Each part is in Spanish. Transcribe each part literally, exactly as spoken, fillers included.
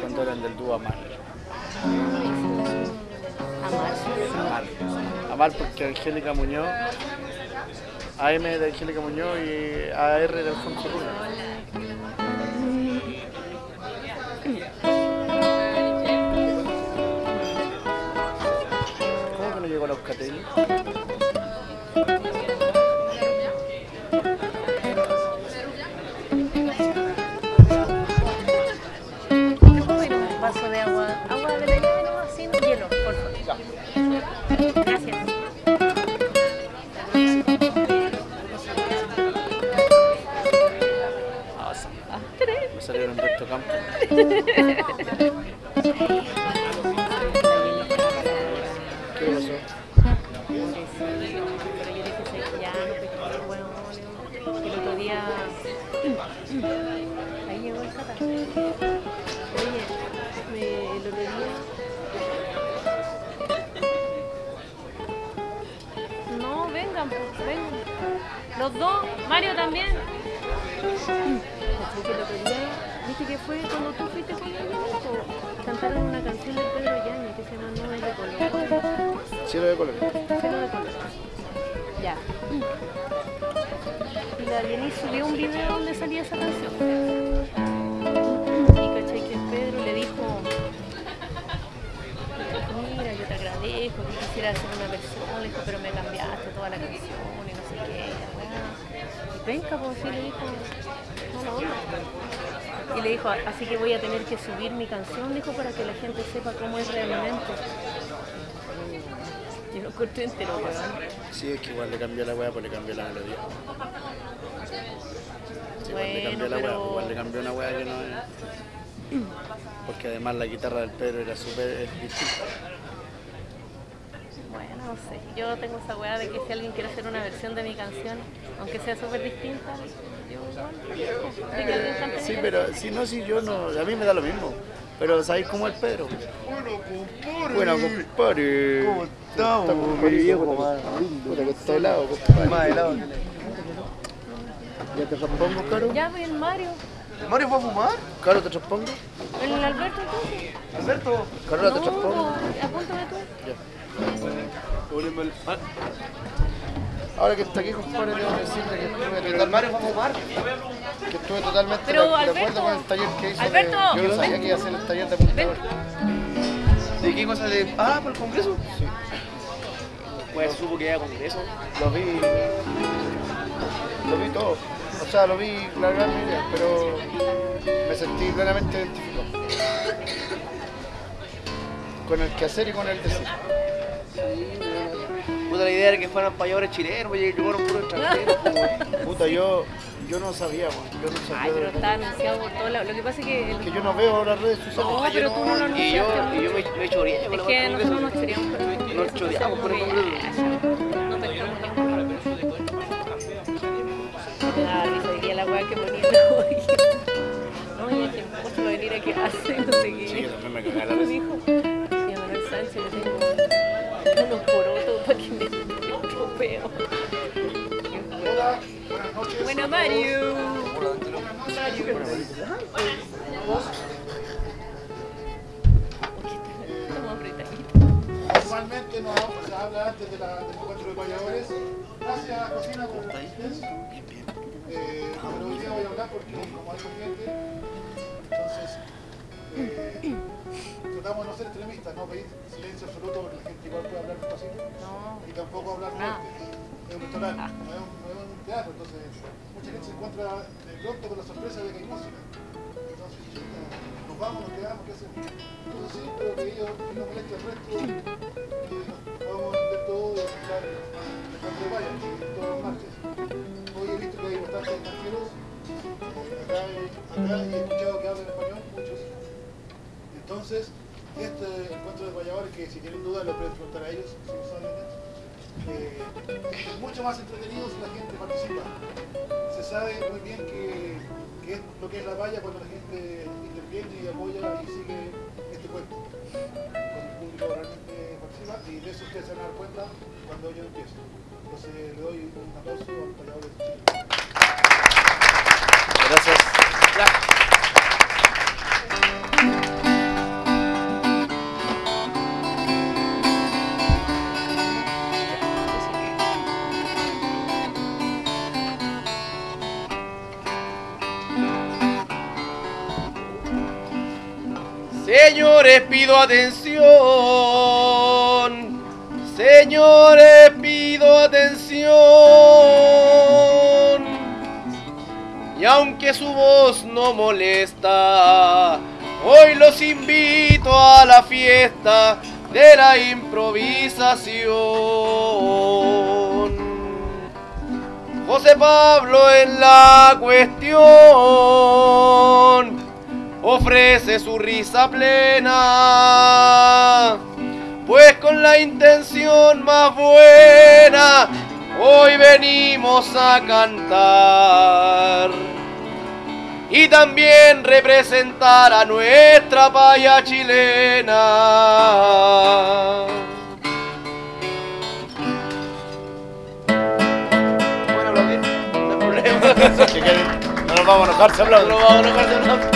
cuando eran del dúo Amar. Amar. Amar. Amar porque Angélica Muñoz, A M de Angélica Muñoz y A R de Alfonso Luna. ¿Cómo que no llegó a los Catelli? Un vaso de agua, agua de la llave nomás, sin hielo, por favor. Gracias. Ah, me salió Humberto Campos. ¿Qué pasó? Pero yo dije que ya no pesqué, bueno, que el otro día ahí llegó el Cata. Oye, me, el otro día no, vengan, pues, vengan. Los dos, Mario también. Así que el otro día, ¿viste que fue cuando tú fuiste con ellos? Cantaron una canción de Pedro Yáñez que se llama Nubes de Color. Cielo de color. Cielo de color. Ya. Y la Jenny subió un video donde salía esa canción. Y caché que Pedro le dijo, mira, yo te agradezco, que quisiera hacer una versión, le dijo, pero me cambiaste toda la canción y no sé qué. Y penca, pues sí, le dijo, no, no, no. Y le dijo, así que voy a tener que subir mi canción, dijo, para que la gente sepa cómo es realmente. Yo lo encontré entero, weón. Sí, es que igual le cambió la weá, pues le cambió la melodía. Sí, igual le cambió la pero... weá, pues igual le cambió una weá que no es. Porque además la guitarra del Pedro era súper distinta. Bueno, no sé, yo tengo esa weá de que si alguien quiere hacer una versión de mi canción, aunque sea súper distinta, yo igual. Sí, pero si no, si yo no, a mí me da lo mismo. Pero ¿sabéis cómo es Pedro? Bueno, compadre. Bueno, compadre. ¿Cómo estamos? Compadre viejo, más puta que está helado, compadre. Más helado. ¿Ya te transpongo, Caro? Ya, pues el Mario. ¿Mario fue a fumar? ¿Caro te transpongo? ¿El Alberto entonces? Alberto. ¿Carola te No, transpongo? apúntame tú. Ya. Ahora que está aquí, compadre, debo decirle que estuve totalmente, ¿Mario fue a fumar? que estuve totalmente Pero, de, de Alberto, acuerdo con el taller que hizo. Alberto, de, yo no sabía ven. que iba a hacer el taller de apuntador. ¿De qué cosa de...? Ah, ¿por el congreso? Sí. Pues supo que era congreso. Lo vi. Lo vi todo. O sea, lo vi la gran mayoría, pero me sentí plenamente identificado con el quehacer y con el decir. Puta, la idea era que fueran payadores chilenos, porque llegaron puros extranjeros. Puta, yo, yo no sabía, man. Yo no sabía. Ay, pero de está verdad. anunciado por todos lados. Lo que pasa es que... El... Que yo no veo las redes sociales. No, pero tú no lo Y yo, anunciaste. y yo me, me choreé con Es la que parte nosotros nos congreso. choreamos por el Nos choreamos por el congreso. No pescamos ni un palo. Me da risa hoy día la weá que ponía hoy. No, ya que mucho va a venir aquí a hacer, no sé qué. Sí, también me cagué la Me risa. dijo, y a Manuel Sánchez le tengo unos porotos para que me estropeo. Hola, buenas noches. Buena Mario. Mario. Estamos apretaditos. Normalmente nos se habla antes de la, del encuentro de payadores. Gracias, Cocina, por ustedes. Eh, pero hoy día voy a hablar porque como hay gente, entonces eh, tratamos de no ser extremistas, no pedir silencio absoluto porque la gente igual puede hablar despacito No. y tampoco hablar Nada. fuerte. Es un restaurante, no es un, no es un teatro, entonces mucha gente se encuentra de pronto con la sorpresa de que hay música. Entonces, chuta, nos vamos, nos quedamos, ¿qué hacemos? Entonces sí, pero que ellos no molesten al resto, que nos podamos entender todo y escuchar el canto de Paya, que todos los martes. Hoy he visto que hay bastantes extranjeros, acá, he- acá he escuchado que hablan español, muchos. Entonces, este encuentro de payadores, que si tienen dudas lo pueden preguntar a ellos, si saben, eh, es mucho más entretenido si la gente participa. Se sabe muy bien que, que es lo que es la paya cuando la gente interviene y apoya y sigue este cuento. Cuando el público realmente participa y de eso ustedes se van a dar cuenta cuando yo empiezo. Entonces le doy un aplauso a los payadores de Chile. Gracias. Ya. Señores, pido atención. Señores, pido atención. Y aunque su voz no molesta, hoy los invito a la fiesta de la improvisación. José Pablo en la cuestión ofrece su risa plena, pues con la intención más buena hoy venimos a cantar y también representar a nuestra paya chilena. Bueno, aplaudir, no hay problema. No nos vamos a enojar, se aplaude. No nos vamos a enojar, se aplaude.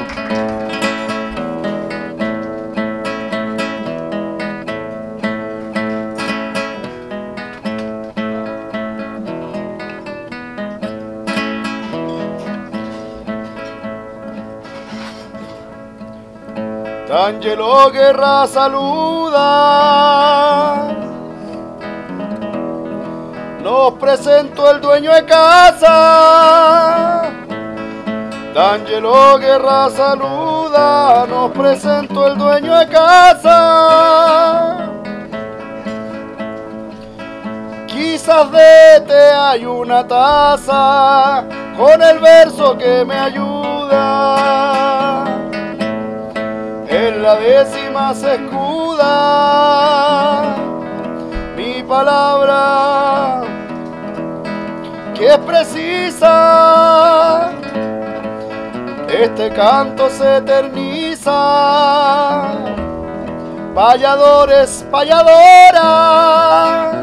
D'Angelo Guerra saluda, nos presento el dueño de casa. D'Angelo Guerra saluda, nos presento el dueño de casa. Quizás de té hay una taza con el verso que me ayuda. En la décima se escuda mi palabra, que es precisa. Este canto se eterniza. Payadores, payadora.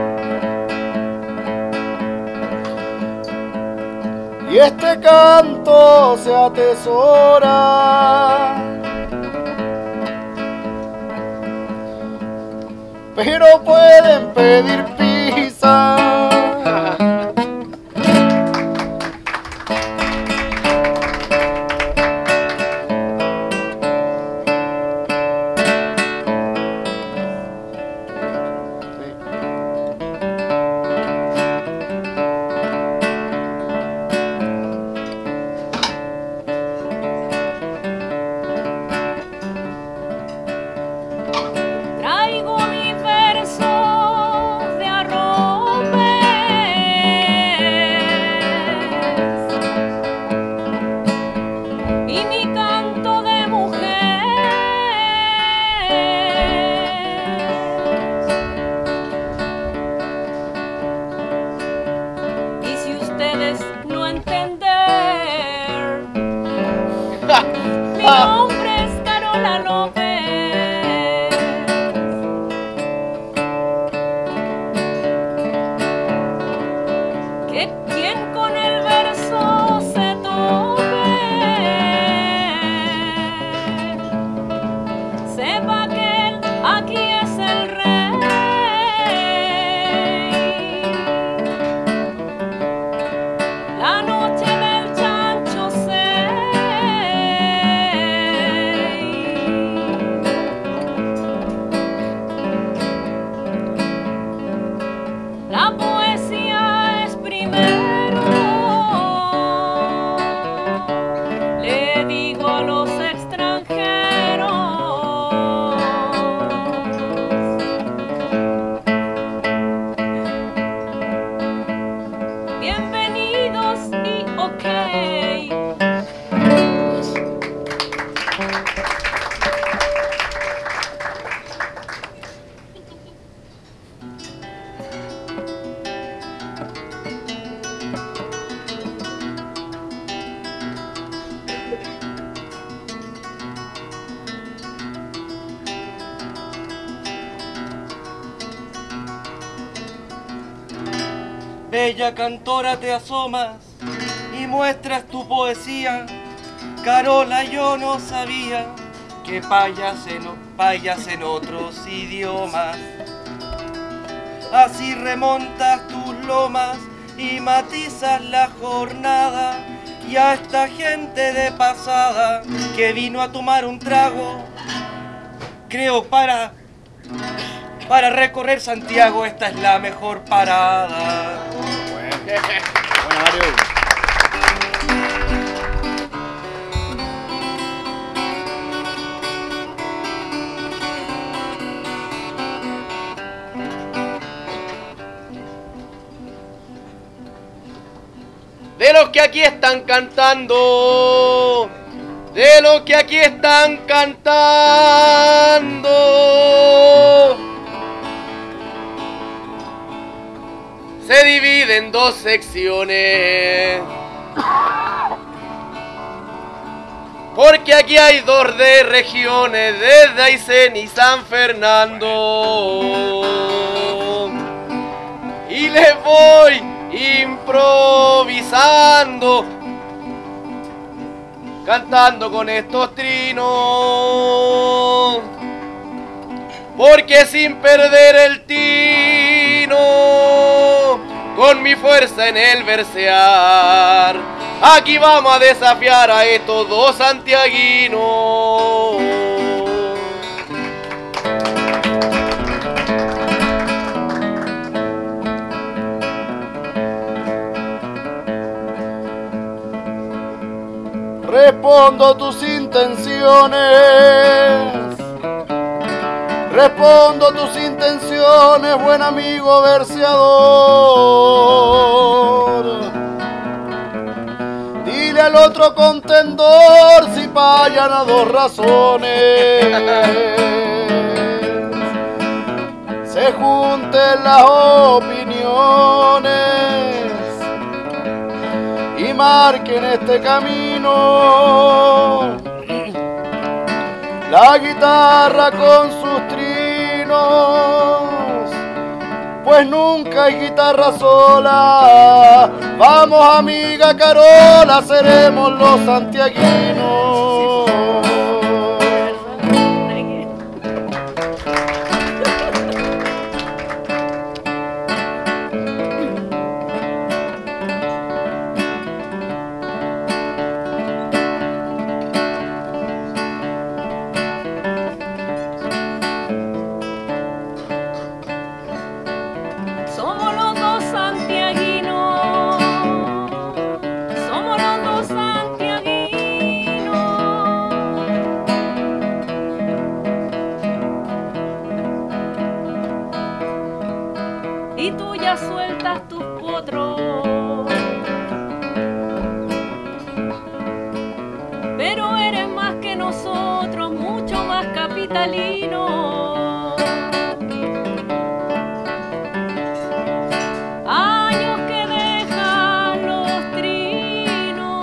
Y este canto se atesora. Pero pueden pedir pizza. Mi nombre es Carola López. Que quien con el verso se tope sepa que él aquí es el rey. La noche del chancho se la poesía es primero, le digo a los extranjeros. Bienvenidos y ok. Bella cantora, te asomas y muestras tu poesía. Carola, yo no sabía que payas en, payas en otros idiomas. Así remontas tus lomas y matizas la jornada Y a esta gente de pasada que vino a tomar un trago, creo para, para recorrer Santiago esta es la mejor parada. Bueno, bueno Mario. De los que aquí están cantando, de los que aquí están cantando, se divide en dos secciones, porque aquí hay dos de regiones, desde Aysén y San Fernando, y les voy improvisando, cantando con estos trinos, porque sin perder el tino, con mi fuerza en el versear, aquí vamos a desafiar a estos dos santiaguinos. Respondo tus intenciones, respondo tus intenciones, buen amigo verseador. Dile al otro contendor si fallan a dos razones, se junten las opiniones y marquen este camino. La guitarra con sus trinos, pues nunca hay guitarra sola. Vamos amiga Carola, seremos los santiaguinos. Años que dejan los trinos,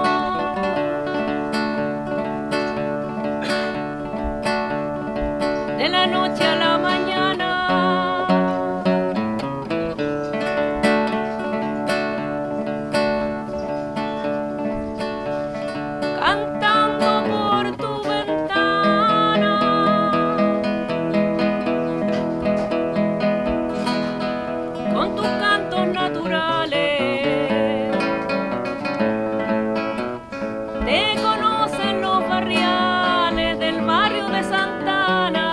de la noche a la mañana, cantando por tu ventana, con tus cantos naturales. Te conocen los barriales del barrio de Santana.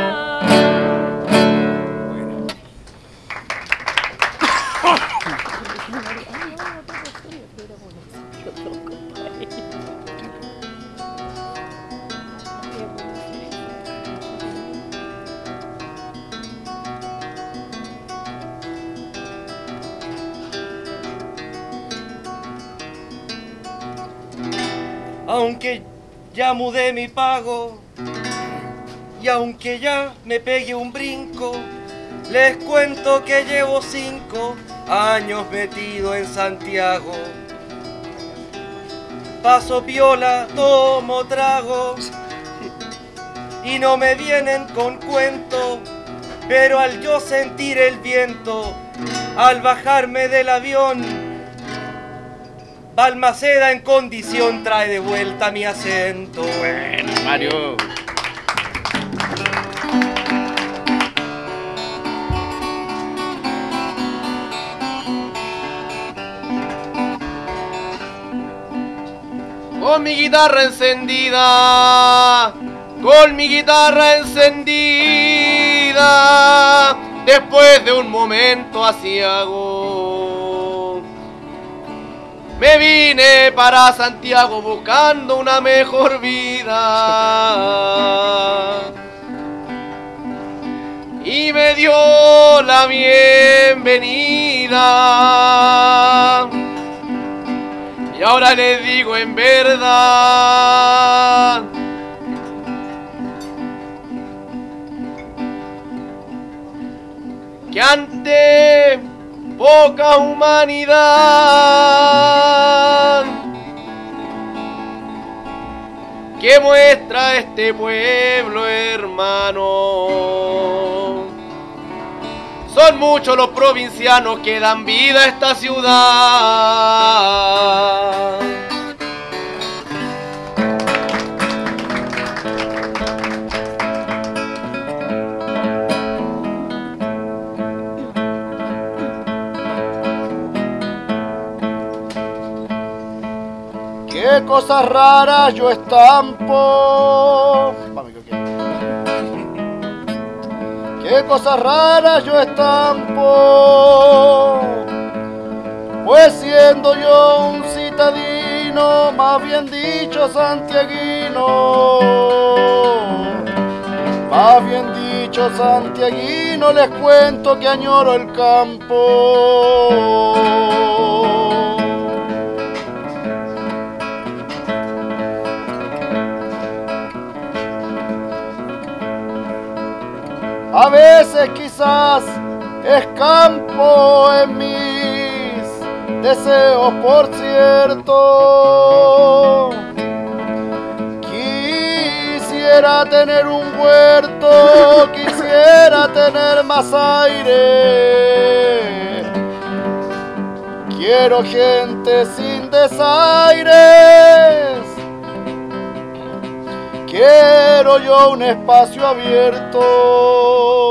Aunque ya mudé mi pago y aunque ya me pegué un brinco, les cuento que llevo cinco años metido en Santiago. Paso piola, tomo trago y no me vienen con cuento, pero al yo sentir el viento, al bajarme del avión, Balmaceda en condición trae de vuelta mi acento. Bueno, Mario. con mi guitarra encendida, con mi guitarra encendida, después de un momento aciago, me vine para Santiago buscando una mejor vida. Y me dio la bienvenida. Y ahora les digo en verdad que ante poca humanidad que muestra este pueblo hermano, son muchos los provincianos que dan vida a esta ciudad. Qué cosas raras yo estampo. Qué cosas raras yo estampo. Pues siendo yo un citadino, más bien dicho santiaguino, más bien dicho santiaguino, les cuento que añoro el campo. A veces quizás escampo en mis deseos, por cierto. Quisiera tener un huerto, quisiera tener más aire. Quiero gente sin desaires. Quiero yo un espacio abierto.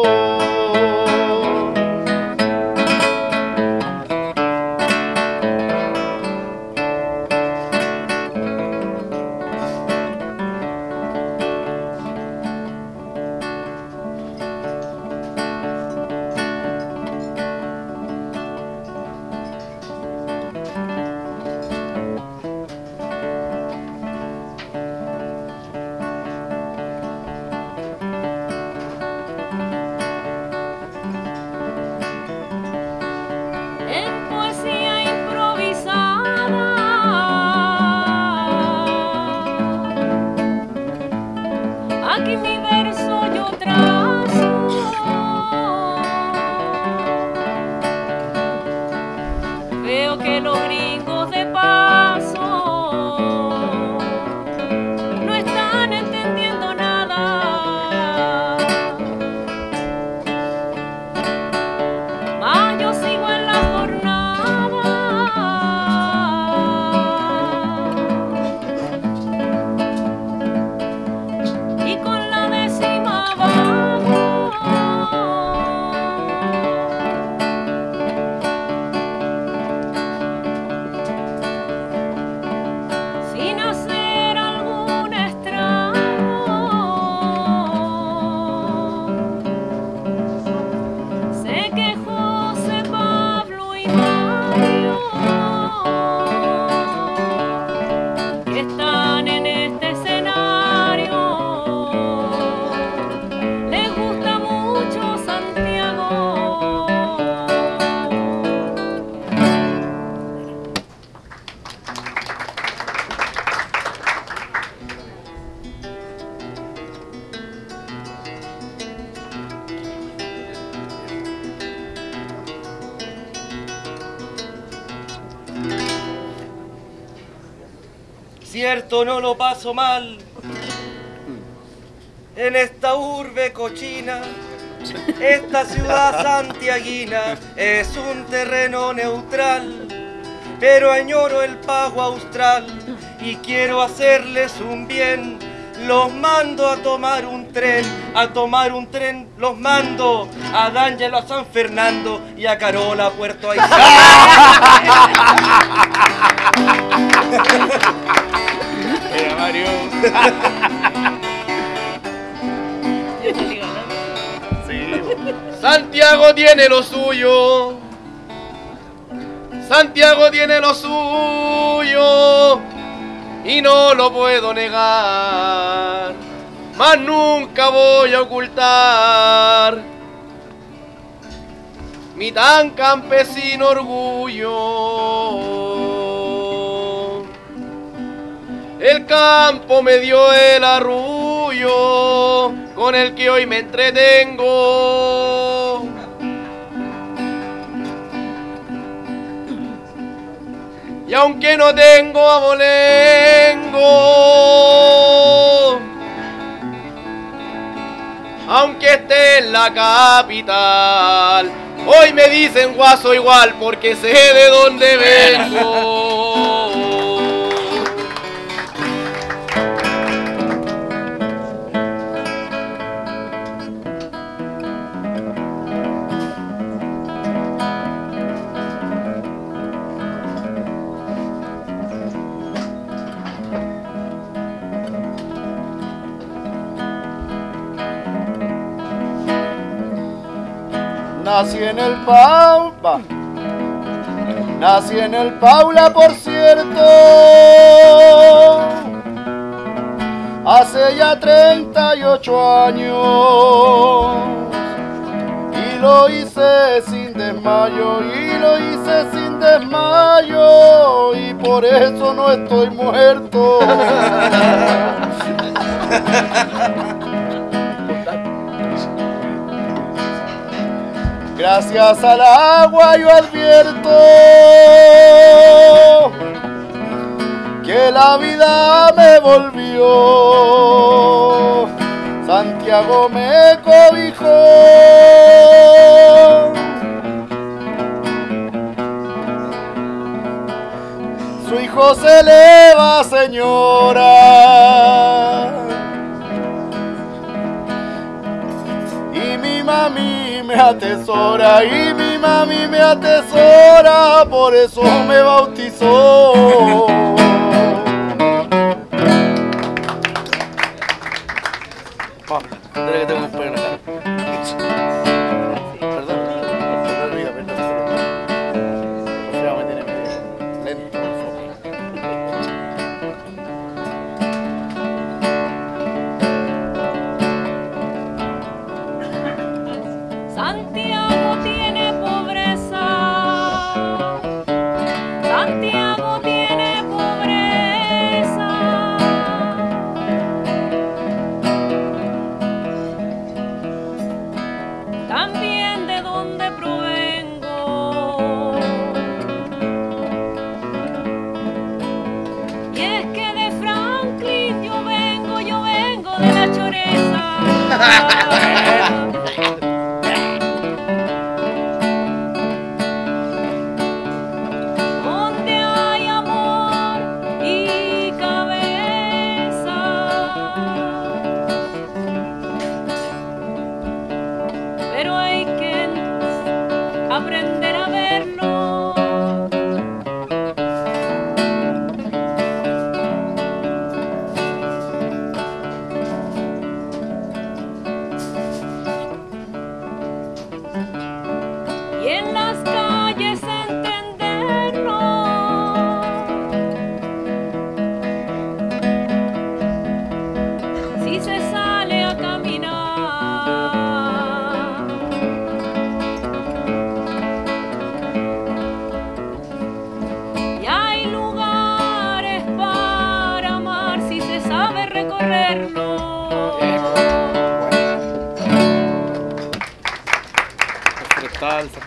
Cierto, no lo paso mal en esta urbe cochina. Esta ciudad santiaguina es un terreno neutral, pero añoro el pago austral y quiero hacerles un bien. Los mando a tomar un tren, a tomar un tren, los mando a D'Angelo, a San Fernando y a Carola, a Puerto Aysén. Mario. Yo salí ganando. Sí. Santiago tiene lo suyo. Santiago tiene lo suyo y no lo puedo negar, mas nunca voy a ocultar mi tan campesino orgullo. El campo me dio el arrullo con el que hoy me entretengo. Y aunque no tengo abolengo, aunque esté en la capital, hoy me dicen guaso igual porque sé de dónde vengo. Nací en el Paula, nací en el Paula, por cierto, hace ya treinta y ocho años, y lo hice sin desmayo, y lo hice sin desmayo, y por eso no estoy muerto. Gracias al agua yo advierto que la vida me volvió. Santiago me cobijó. Su hijo se eleva, señora, y mi mami me atesora, y mi mami me atesora, por eso me bautizó. Oh, que tengo un pollo en la cara. Perdón, perdón, vida, perdón. Por favor, me tiene medio lento, por favor. Santiago tiene pobreza, Santiago tiene pobreza, también de donde provengo, y es que de Franklin yo vengo, yo vengo de la Choreza. Aprender a verlo. Y en las calles entenderlo. Si se sale a caminar. Salsa,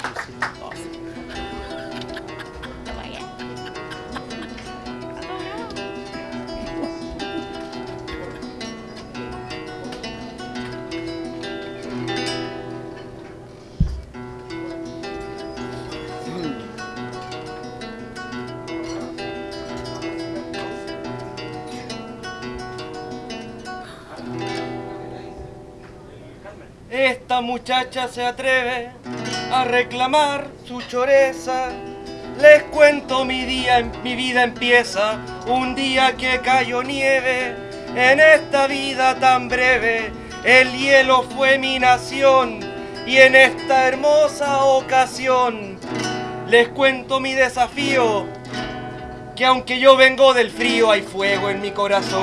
Esta muchacha se atreve a reclamar su choreza. Les cuento, mi día, mi vida empieza un día que cayó nieve en esta vida tan breve. El hielo fue mi nación y en esta hermosa ocasión les cuento mi desafío, que aunque yo vengo del frío hay fuego en mi corazón.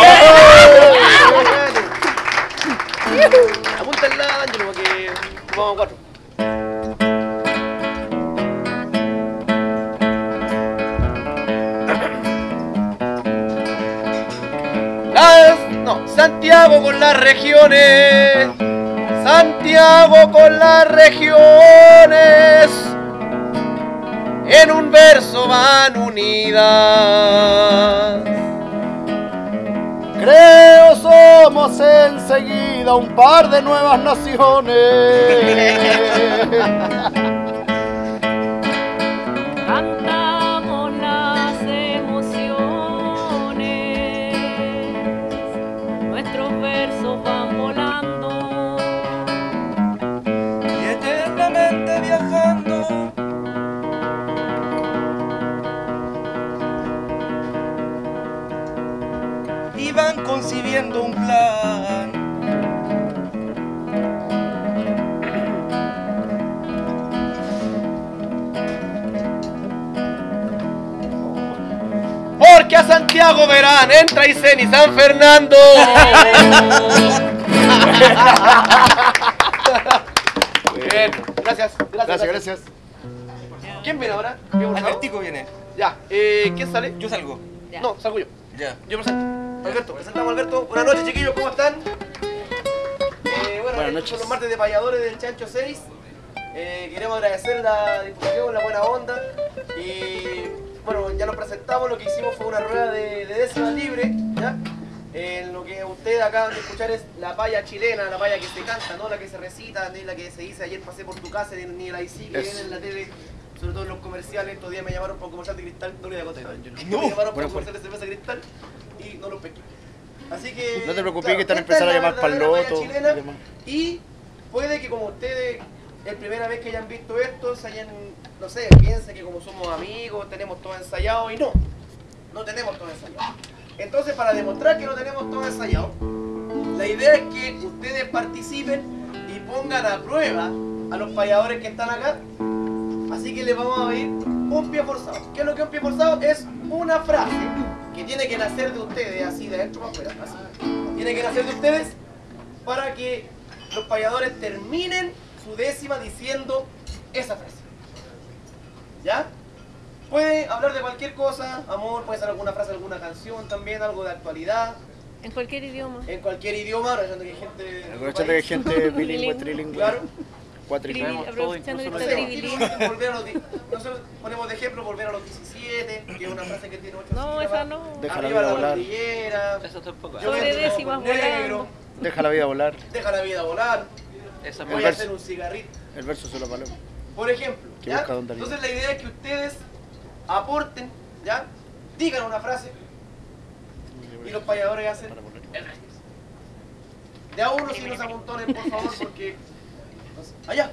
Apúntenla, Ángelo, porque vamos a cuatro. Las, no, Santiago con las regiones, Santiago con las regiones, en un verso van unidas. Creo somos enseguida un par de nuevas naciones. Cantamos las emociones, nuestros versos van volando Y eternamente viajando. Y van concibiendo un plan. Porque a Santiago verán, entra y Isen y San Fernando. Muy bien, gracias, gracias, Gracias, gracias. ¿Quién viene ahora? ¿Quién, por favor? Albertico viene. Ya, eh, ¿quién sale? Yo salgo. Ya. No, salgo yo. Ya. Yo presento. Alberto, presentamos a Alberto. Buenas noches, chiquillos, ¿cómo están? Eh, bueno, Buenas eh, noches. son los martes de payadores del Chancho seis. Eh, queremos agradecer la difusión, la buena onda. Y bueno, ya nos presentamos. Lo que hicimos fue una rueda de, de décimas libre, ¿ya? Eh, lo que ustedes acaban de escuchar es la paya chilena, la paya que se canta, no la que se recita, ni la que se dice ayer pasé por tu casa, ni, ni la I C que Es- viene en la tele. Sobre todo en los comerciales, estos días me llamaron por un comercial de Cristal, no le voy a contar. No. Me llamaron por un Bueno, comercial de cerveza Cristal y no lo pesqué. Así que. No te preocupes, que están esta empezando es a la llamar pa'l verdadera loto paya chilena. y demás. Y puede que como ustedes, es primera vez que hayan visto esto, se hayan, no sé, piensen que como somos amigos, tenemos todo ensayado y no. No tenemos todo ensayado. Entonces, para demostrar que no tenemos todo ensayado, la idea es que ustedes participen y pongan a prueba a los payadores que están acá. Así que les vamos a pedir un pie forzado. ¿Qué es lo que es un pie forzado? Es una frase que tiene que nacer de ustedes, así de adentro para afuera, así. Tiene que nacer de ustedes para que los payadores terminen su décima diciendo esa frase. ¿Ya? Puede hablar de cualquier cosa, amor, puede ser alguna frase, alguna canción también, algo de actualidad, En cualquier idioma. en cualquier idioma, aprovechando que hay gente... Aprovechando que hay gente bilingüe, Bilingüe. trilingüe, Claro. cuatrilingüe. Trivil- aprovechando que No está sé, trivilín. volver a los di- nosotros ponemos de ejemplo volver a los diecisiete, que es una frase que tiene ocho No, sílabas. esa no. Deja la Arriba vida la volar. cordillera. Eso tampoco. Yo Sobre entro décimas con negro. volando. Deja la vida volar. Deja la vida volar. Esa Voy El a verso. hacer un cigarrito. El verso se lo paloma. Por ejemplo, Que ¿ya? busca dónde arriba. Entonces la idea es que ustedes aporten, ¿ya? Digan una frase y los payadores hacen el resto. De a uno si no se amontonen, por favor, porque... Allá.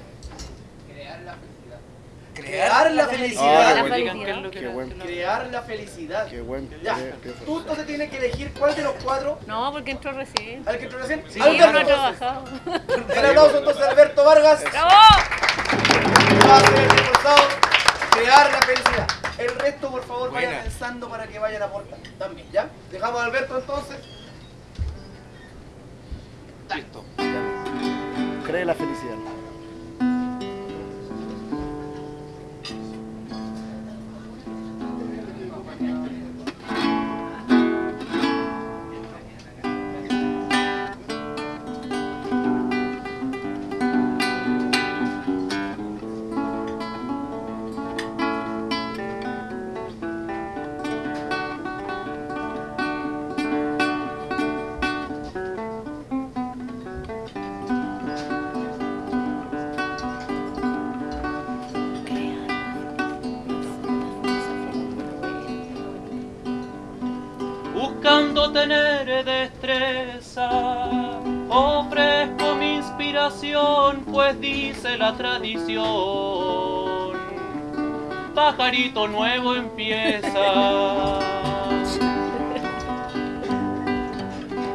Crear la felicidad. Ah, La qué buen- felicidad. Qué buen, Crear la felicidad. qué buen. Ya. qué- qué- Tú entonces tienes que elegir cuál de los cuatro. No, porque entró recién. ¿Al que entró recién? Sí, Alberto, yo no he entonces. trabajado. Un aplauso entonces a Alberto Vargas. ¡Bravo! Va a ser el forzado. Crear la felicidad. El resto, por favor, vayan Buena. pensando para que vayan aportando. También, ¿ya? Dejamos a Alberto entonces. Listo. Cree la felicidad. Buscando tener destreza, ofrezco mi inspiración, pues dice la tradición, pajarito nuevo empieza.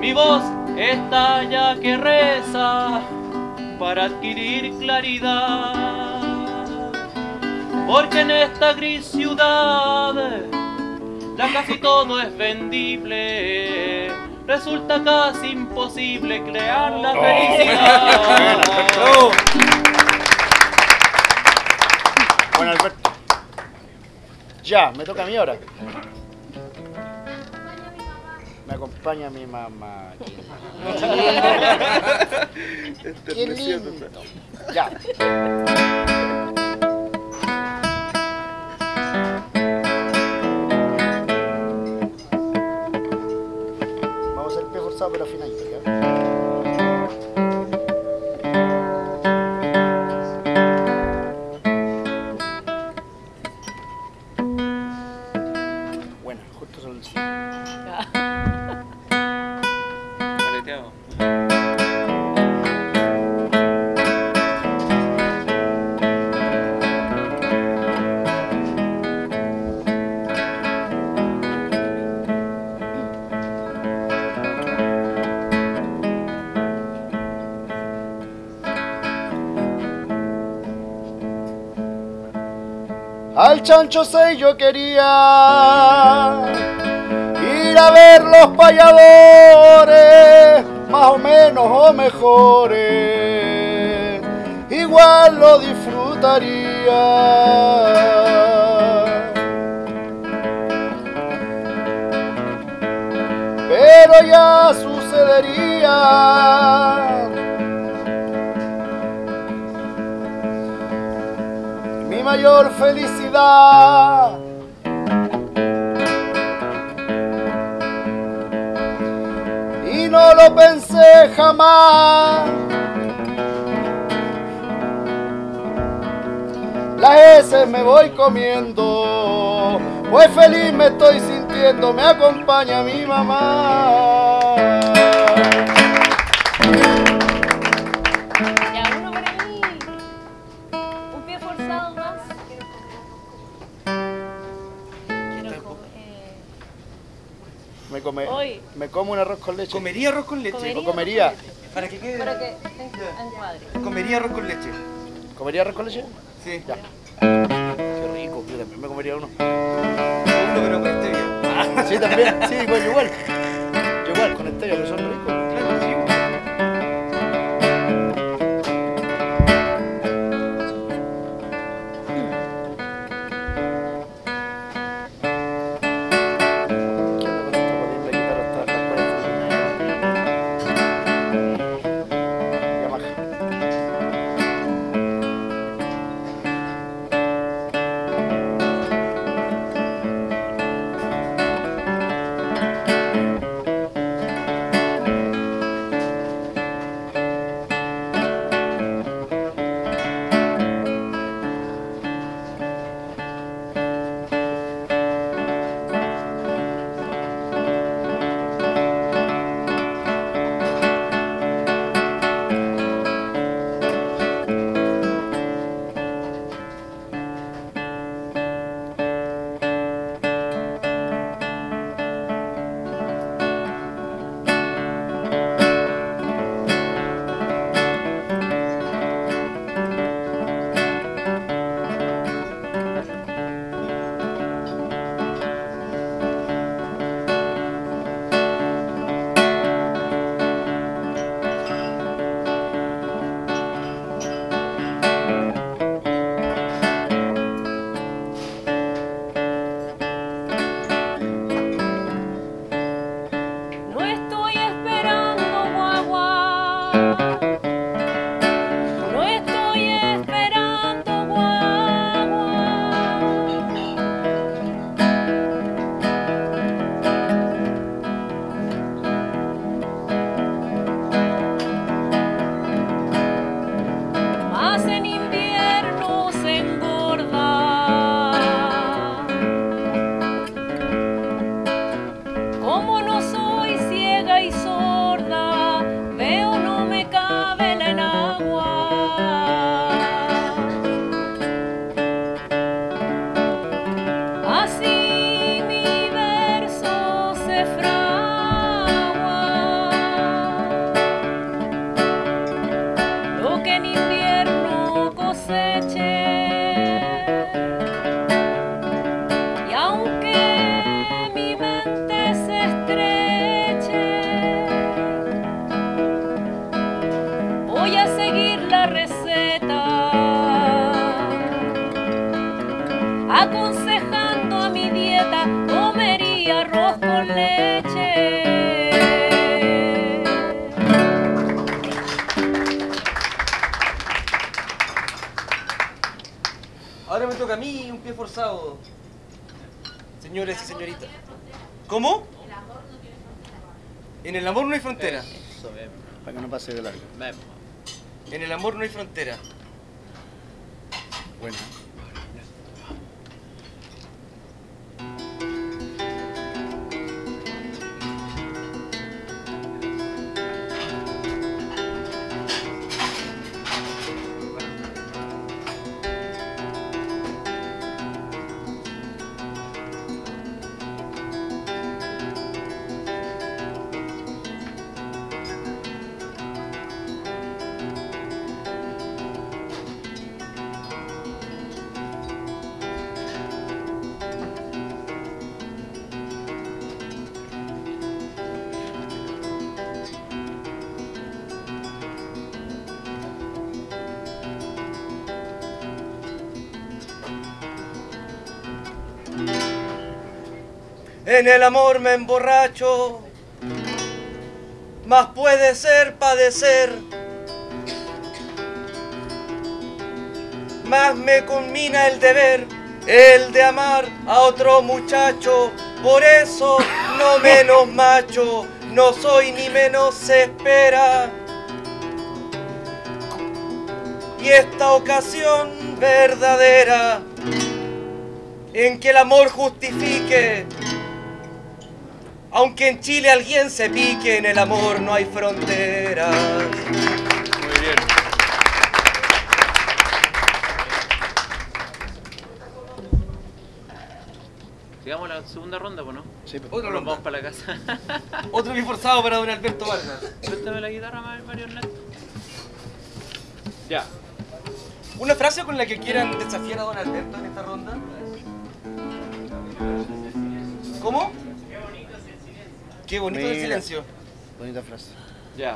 Mi voz estalla que reza para adquirir claridad, porque en esta gris ciudad ya casi todo es vendible. Resulta casi imposible crear la felicidad. Bueno, Alberto. Ya, me toca a mí ahora. Me acompaña mi mamá. Qué lindo. Ya. Vamos a hacer el pie forzado, pero afinadito, ¿ya? Bueno, justo sobre el cielo. Paleteado. Al Chancho seis yo quería ir a ver los payadores, más o menos o mejores, igual lo disfrutaría. Pero ya sucedería mi mayor felicidad. Y no lo pensé jamás. Las heces me voy comiendo, pues feliz me estoy sintiendo, me acompaña mi mamá. Ya, uno para mí. Un pie forzado más. Quiero comer. Me, come, Hoy. me como un arroz con leche. ¿Comería arroz con leche? Comería. ¿O comería? Para que quede. Para que encuadre. Comería arroz con leche. ¿Comería arroz con leche? Sí. Ya. Qué rico, yo también me comería uno. Uno, pero con stevia. Sí, también, sí, igual, igual. Yo igual, con stevia, que son ricos. Claro, sí. ¿Qué onda con esto? Poner la guitarra hasta las cuarenta. Yamaha. aconsejando a mi dieta, comería arroz con leche. Ahora me toca a mí un pie forzado. Señores y señoritas. ¿Cómo? En el amor no hay frontera. Eso, ven, para que no pase de largo. Ven. En el amor no hay frontera. Bueno. En el amor me emborracho, más puede ser padecer, más me conmina el deber, el de amar a otro muchacho. Por eso no menos macho, no soy ni menos se espera. Y esta ocasión verdadera, en que el amor justifique, aunque en Chile alguien se pique, en el amor no hay fronteras. Muy bien. Sigamos la segunda ronda, ¿pues no? Sí, pues. Otra Nos ronda. vamos para la casa. Otro bien forzado para don Alberto Vargas. Suéltame la guitarra, Mario Ernesto. Ya. ¿Una frase con la que quieran desafiar a don Alberto en esta ronda? ¿Cómo? Qué bonito el Mira. silencio. Bonita frase. Ya.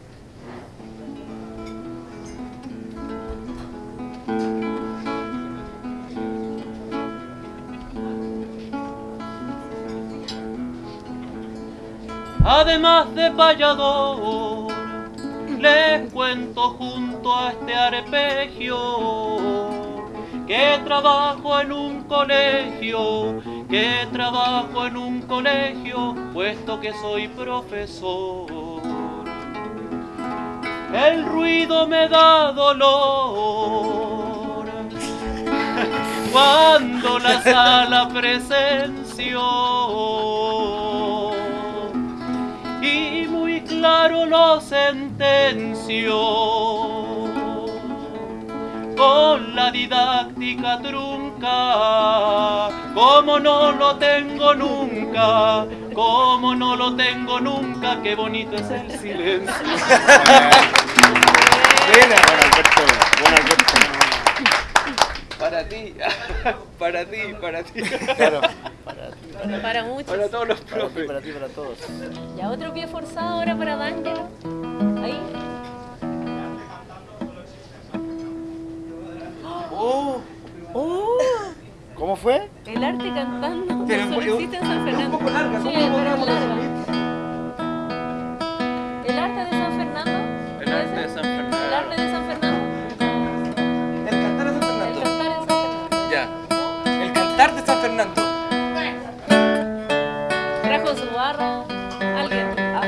Además de payador, les cuento junto a este arpegio que trabajo en un colegio, que trabajo en un colegio, puesto que soy profesor. El ruido me da dolor cuando la sala presencio, y muy claro lo sentencio con la didáctica trunca, como no lo tengo nunca, como no lo tengo nunca, qué bonito es el silencio. Buena. Buen Alberto, buen Alberto. Para ti, para ti, para ti. Claro, para ti, Para muchos. Para todos los para ti, profes. para ti, para todos. Ya otro pie forzado ahora para D'Angelo. Ahí. Oh, ¡Oh! ¿Cómo fue? El arte cantando. Pero Solo es un- existe en San Fernando. un poco larga, Sí, ¿cómo pero podríamos es larga. resumir? ¿El arte de San Fernando? El ¿Puede arte de ser? San Fernando. ¿El arte de San Fernando? el cantar de San El Fernando. cantar en San Fernando. Ya. El cantar de San Fernando. Trajo su barra. Alguien. Ah.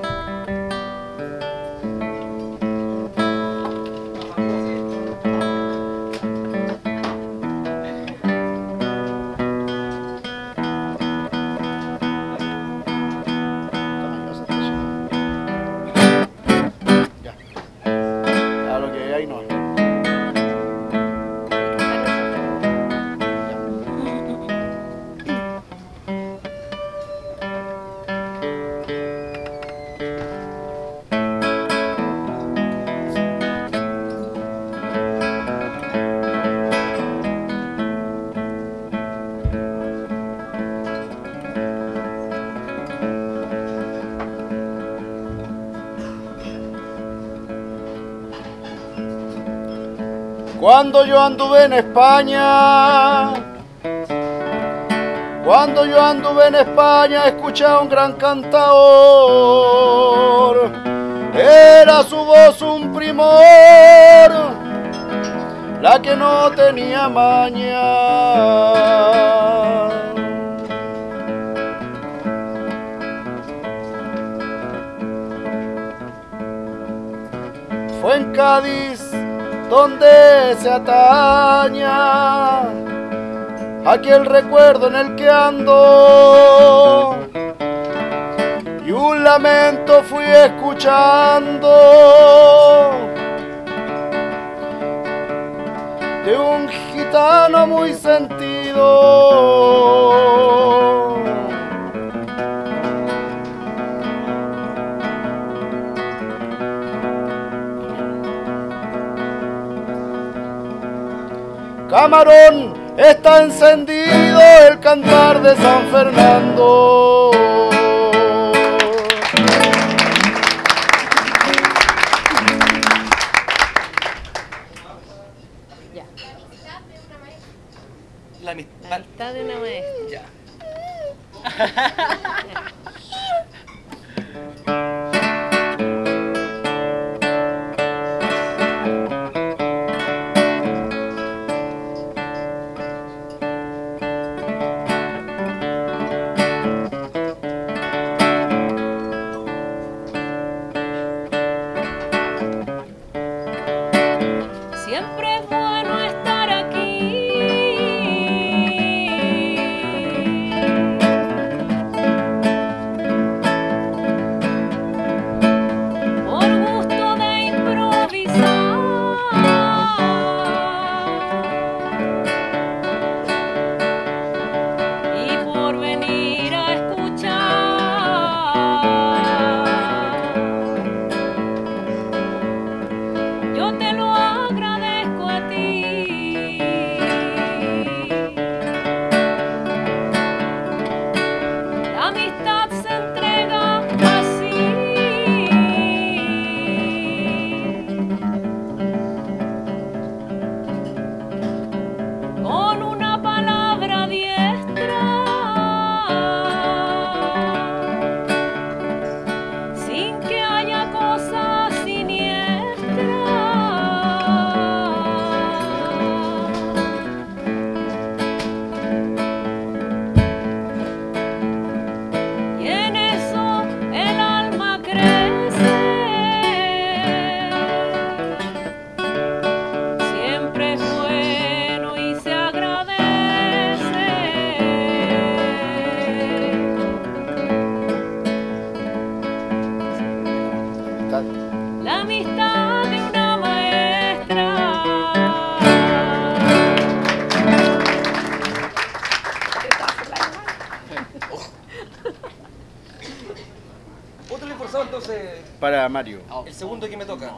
Toma, casa, ya. A lo que hay no. Cuando yo anduve en España, Cuando yo anduve en España escuché a un gran cantador, era su voz un primor, la que no tenía maña. Fue en Cádiz donde se ataña aquel recuerdo en el que ando, y un lamento fui escuchando de un gitano muy sentido. Camarón, está encendido el cantar de San Fernando. Ya. La, mi- La amistad de una maestra. Ya. Siempre es bueno estar aquí, por gusto de improvisar y por venir a escuchar. Yo te lo agradezco a ti. La amistad se entrega así, con una palabra diestra, sin que haya cosas siniestras. Y en eso el alma crece. Siempre es bueno y se agradece. La amistad de una maestra. Otro esforzado entonces, Para Mario. el segundo que me toca.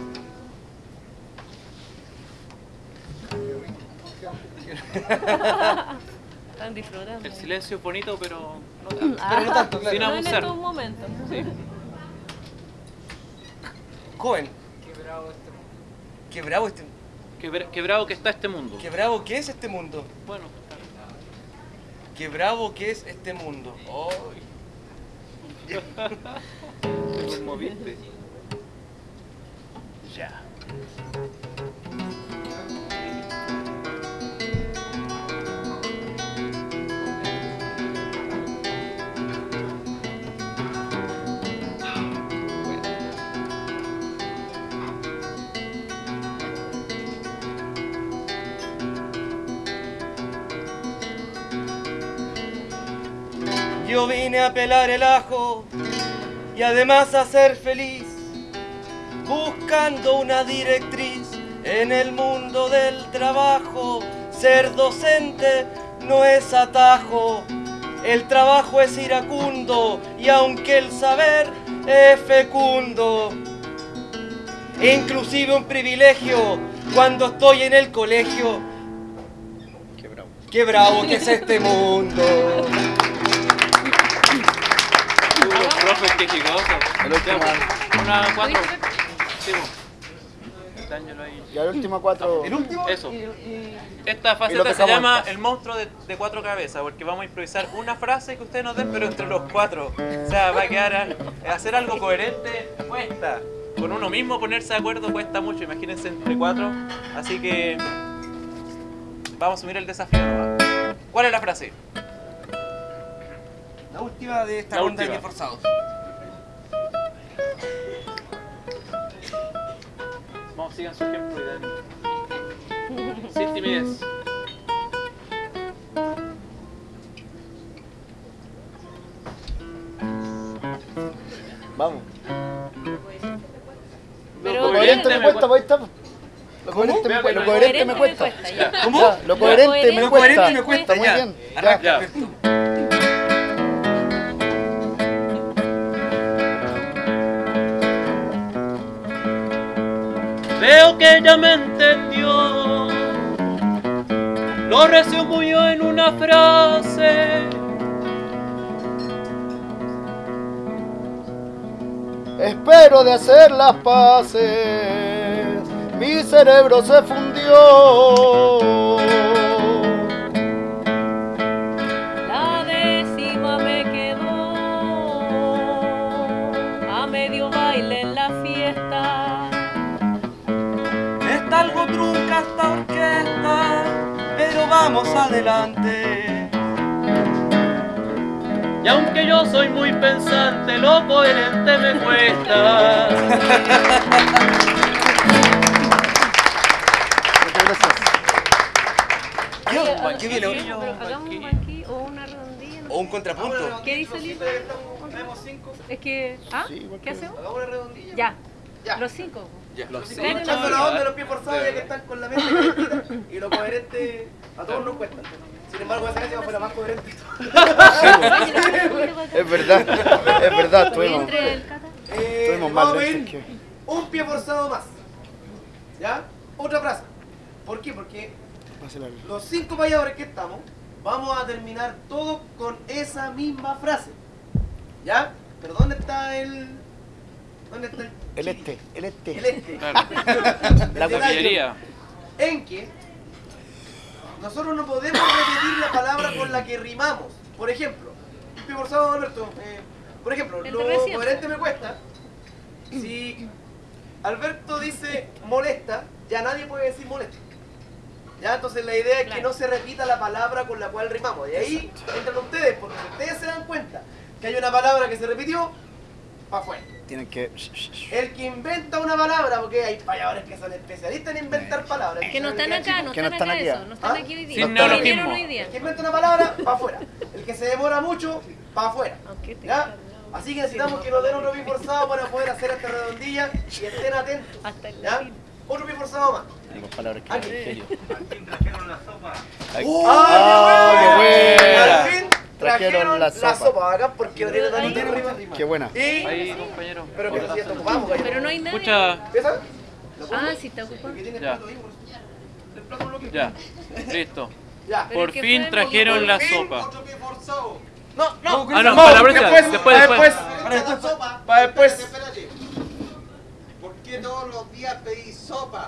Están disfrutando. El silencio es bonito, pero no tanto. Ah, Pero no tanto, claro. Sin no en abusar. estos momentos. Sí. Joven. Qué bravo este. Qué, bra- qué bravo que está este mundo. Qué bravo que es este mundo. Bueno, Qué bravo que es este mundo. Ay. te conmoviste. Ya. Yo vine a pelar el ajo y además a ser feliz, buscando una directriz en el mundo del trabajo. Ser docente no es atajo, el trabajo es iracundo y aunque el saber es fecundo, inclusive un privilegio cuando estoy en el colegio. Qué bravo. Qué bravo que es este mundo. Los profes quejigosos. El último año. Una cuatro. Sí, D'Angelo ahí. Y al último cuatro. El último. Eso. Y, y- Esta Y lo faceta que se acabamos llama en paz. el monstruo de, de cuatro cabezas, porque vamos a improvisar una frase que ustedes nos den, pero entre los cuatro. O sea, va a quedar a- hacer algo coherente cuesta. Con uno mismo ponerse de acuerdo cuesta mucho, imagínense entre cuatro. Así que vamos a asumir el desafío nomás. ¿Cuál es la frase? la última de esta La ronda de última. Pies Forzados. Vamos, sigan su ejemplo y den. Sin timidez. Vamos. Pero Lo coherente me me cuesta, cu- pues ahí está. Lo coherente, me, Veo cu- que lo no- coherente me cuesta. ya. ¿Cómo? Ya, lo coherente me Lo cuesta. coherente me cuesta, Muy ya. bien. Arranca, Ya. Ya. Alberto. Veo que ella me entendió. Lo resumió en una frase. Espero de hacer las paces. Mi cerebro se fundió. La décima me quedó a medio baile en la fiesta. Está algo trunca esta orquesta, pero vamos adelante. Y aunque yo soy muy pensante, lo coherente me cuesta. Muchas gracias. Yo, Oye, ¿qué viene? hagamos- pero hagamos un banquillo o una redondilla. ¿no? O un contrapunto. ¿Qué dice el libro? Tenemos cinco. Es que. ¿Ah? Sí, igual ¿Qué que- hacemos? Hagamos una redondilla. Ya. Ya. Los cinco. Ya. Los Sí, cinco. Echando la onda de los pies forzados ya que están con la mente calentita, y lo coherente a todos nos cuesta. Sin embargo, esa canción fue la más coherente. Es verdad, es verdad, estuvimos, Entre el cata. Eh, estuvimos vamos mal a ver lentos que... un pie forzado más. ¿Ya? Otra frase. ¿Por qué? Porque los cinco payadores que estamos, vamos a terminar todos con esa misma frase. ¿Ya? Pero ¿dónde está el...? ¿Dónde está el...? El este, el este. El este. Claro. La El Caballería. en que nosotros no podemos repetir la palabra con la que rimamos. Por ejemplo, pie forzado, Alberto. eh, por ejemplo, El lo de recién. coherente me cuesta. Si Alberto dice molesta, ya nadie puede decir molesta. Ya, entonces la idea es que Claro. no se repita la palabra con la cual rimamos. Y ahí entran ustedes, porque si ustedes se dan cuenta que hay una palabra que se repitió, para afuera. Tienen que... El que inventa una palabra, porque hay payadores que son especialistas en inventar palabras. Que no están acá, no Que no están están acá aquí. eso. No están ¿Ah? aquí hoy día. Sin No vinieron neologismo. hoy día. El que inventa una palabra, para afuera. El que se demora mucho, para afuera. Aunque te ¿Ya? Así que necesitamos que nos den otro pie forzado para poder hacer esta redondilla y estén atentos. Hasta el ¿Ya? latín. Otro pie forzado más. Digo palabras que Aquí. en serio. Ay, ¡Oh, ¡Ah, qué buena! Al fin trajeron la sopa, acá porque no tiene Ahí. tanta rima. Qué buena. Y... Ahí, compañero. Pero que si esto ocupamos, gallo. Pero no hay nadie. Escucha. ¿Empieza? Ah, sí está ocupado. Porque tiene Ya. plato ahí, por eso. El plato no lo Ya. Listo. Ya. Pero Por es que fin fue trajeron muy- la Por fin, sopa. otro pie forzado. No, no, Ah, no, no, para la próxima. después, Después, para después. Para después. Para después. Espérate. ¿Por qué todos los días pedís sopa?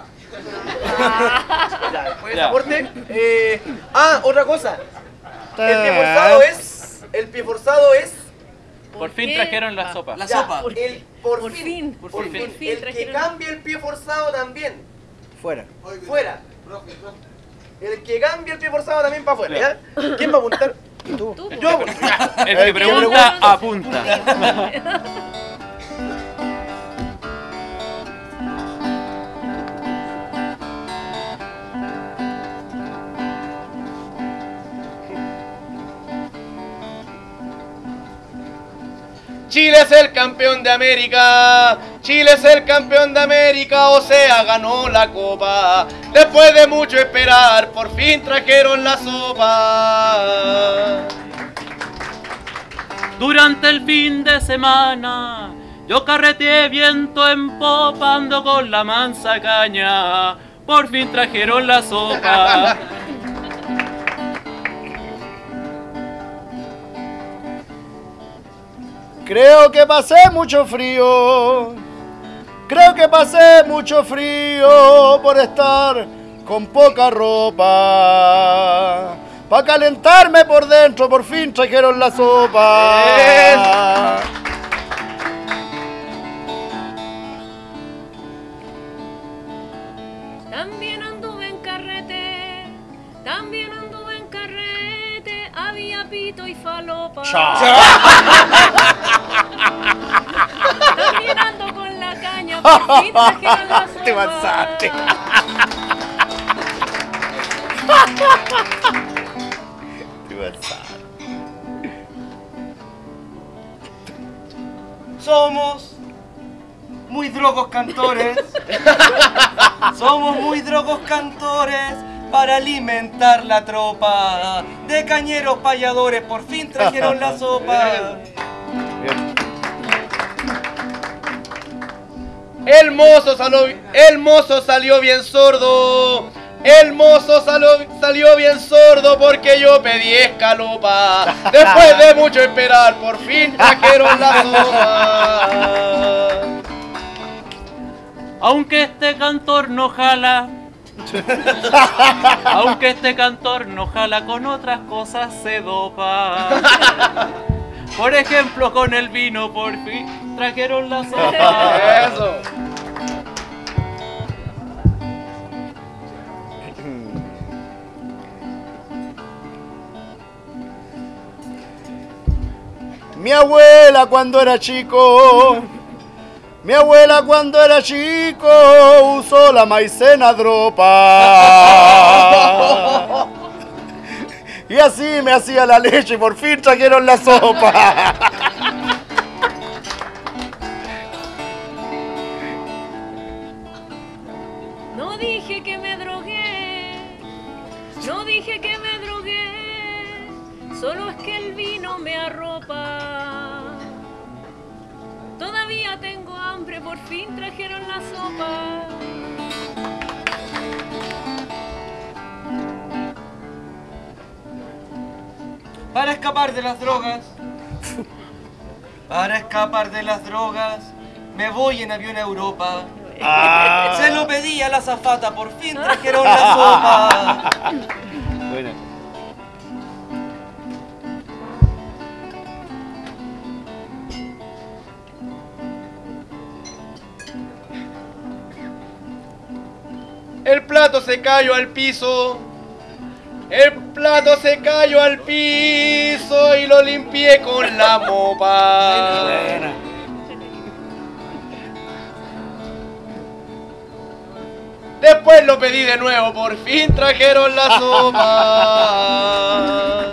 Ya, después de Ya. ese aporte. Eh, ah, otra cosa. El pie forzado es. El pie forzado es. Por fin qué? trajeron la Ah. sopa. La ya, sopa. El por, Por fin. fin. Por, Por fin. fin. Por fin El que trajeron- cambie el pie forzado también. Fuera. Oiga, Fuera. profe, profe. El que cambie el pie forzado también para afuera, ¿ya? ¿Quién va a apuntar? ¿Tú? Tú, pues. Yo. El que pregunta, apunta. Chile es el campeón de América, Chile es el campeón de América, o sea, ganó la copa. Después de mucho esperar, por fin trajeron la sopa. Durante el fin de semana, yo carreteé viento en popa, ando con la mansa caña. Por fin trajeron la sopa. Creo que pasé mucho frío Creo que pasé mucho frío por estar con poca ropa. Pa' calentarme por dentro, por fin trajeron la sopa. También anduve en carrete, también anduve en carrete, había pito y falopa. También ando con la caña, por fin trajeron la sopa. Te pasaste. Te pasaste. Somos muy drogos cantores. Somos muy drogos cantores para alimentar la tropa. De cañeros payadores por fin trajeron la sopa. Bien. El mozo salió, el mozo salió bien sordo. El mozo salió, salió bien sordo porque yo pedí escalopa. Después de mucho esperar, por fin trajeron la sopa. Aunque este cantor no jala, aunque este cantor no jala, con otras cosas se dopa. Por ejemplo, con el vino por fin trajeron la sopa. Eso. Mi abuela cuando era chico, mi abuela cuando era chico usó la maicena dropa. Y así me hacía la leche y por fin trajeron la sopa. No dije que me drogué, no dije que me drogué, solo es que el vino me arropa. Todavía tengo hambre, por fin trajeron la sopa. Para escapar de las drogas, para escapar de las drogas, me voy en avión a Europa. Ah. Se lo pedí a la azafata, por fin trajeron la sopa. Bueno. El plato se cayó al piso. El plato se cayó al piso y lo limpié con la mopa. Buena. Después lo pedí de nuevo, por fin trajeron la sopa.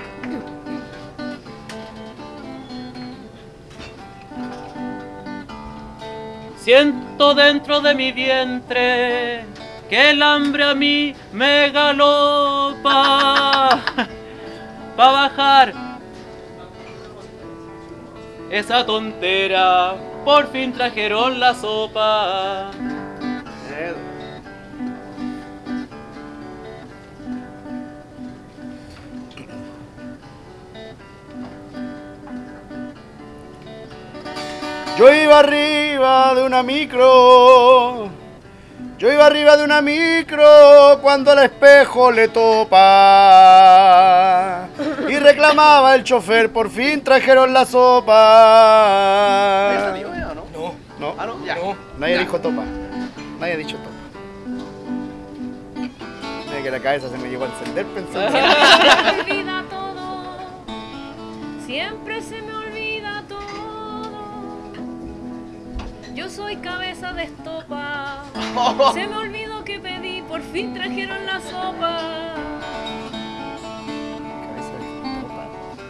Siento dentro de mi vientre que el hambre a mí me galopa. Pa' bajar esa tontera, por fin trajeron la sopa. Yo iba arriba de una micro, yo iba arriba de una micro cuando al espejo le topa y reclamaba el chofer, por fin trajeron la sopa. ¿Esa digo yo, no? No, No, Ah, no, ya. no. nadie Ya. dijo topa, nadie ha dicho topa. Mira que la cabeza se me llegó a encender pensando. Se me olvida todo, siempre se me olvida todo. Yo soy cabeza de estopa, se me olvidó que pedí, por fin trajeron la sopa. Cabeza de topa.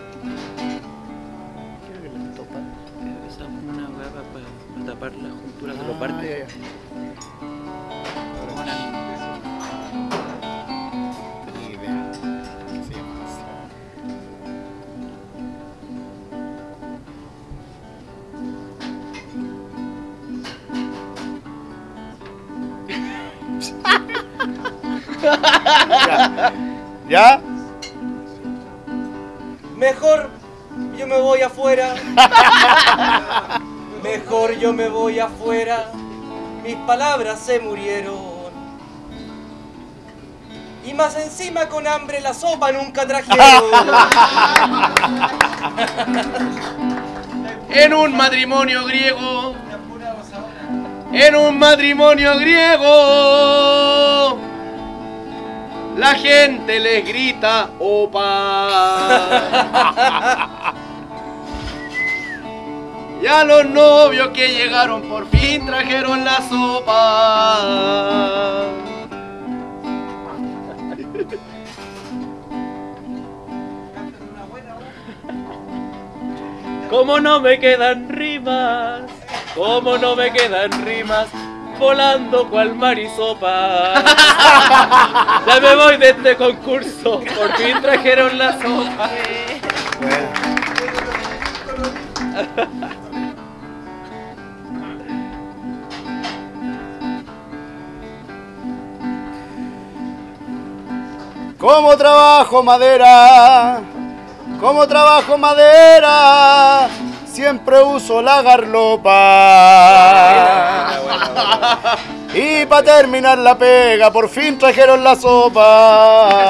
¿Qué es lo que es la topa? Esa es una hueá para tapar las junturas de los Ah, barcos. ya, ya. Ni idea. ¿Qué se llama eso? Ya. ¿Ya? Mejor yo me voy afuera. Mejor yo me voy afuera. mis palabras se murieron. Y más encima con hambre la sopa nunca trajeron. En un matrimonio griego, en un matrimonio griego, la gente les grita opa. Y a los novios que llegaron por fin trajeron la sopa. Como no me quedan rimas, como no me quedan rimas, volando cual marisopa. Ya me voy de este concurso, por fin trajeron la sopa. Como trabajo madera, como trabajo madera, siempre uso la garlopa. Y para terminar la pega, por fin trajeron la sopa.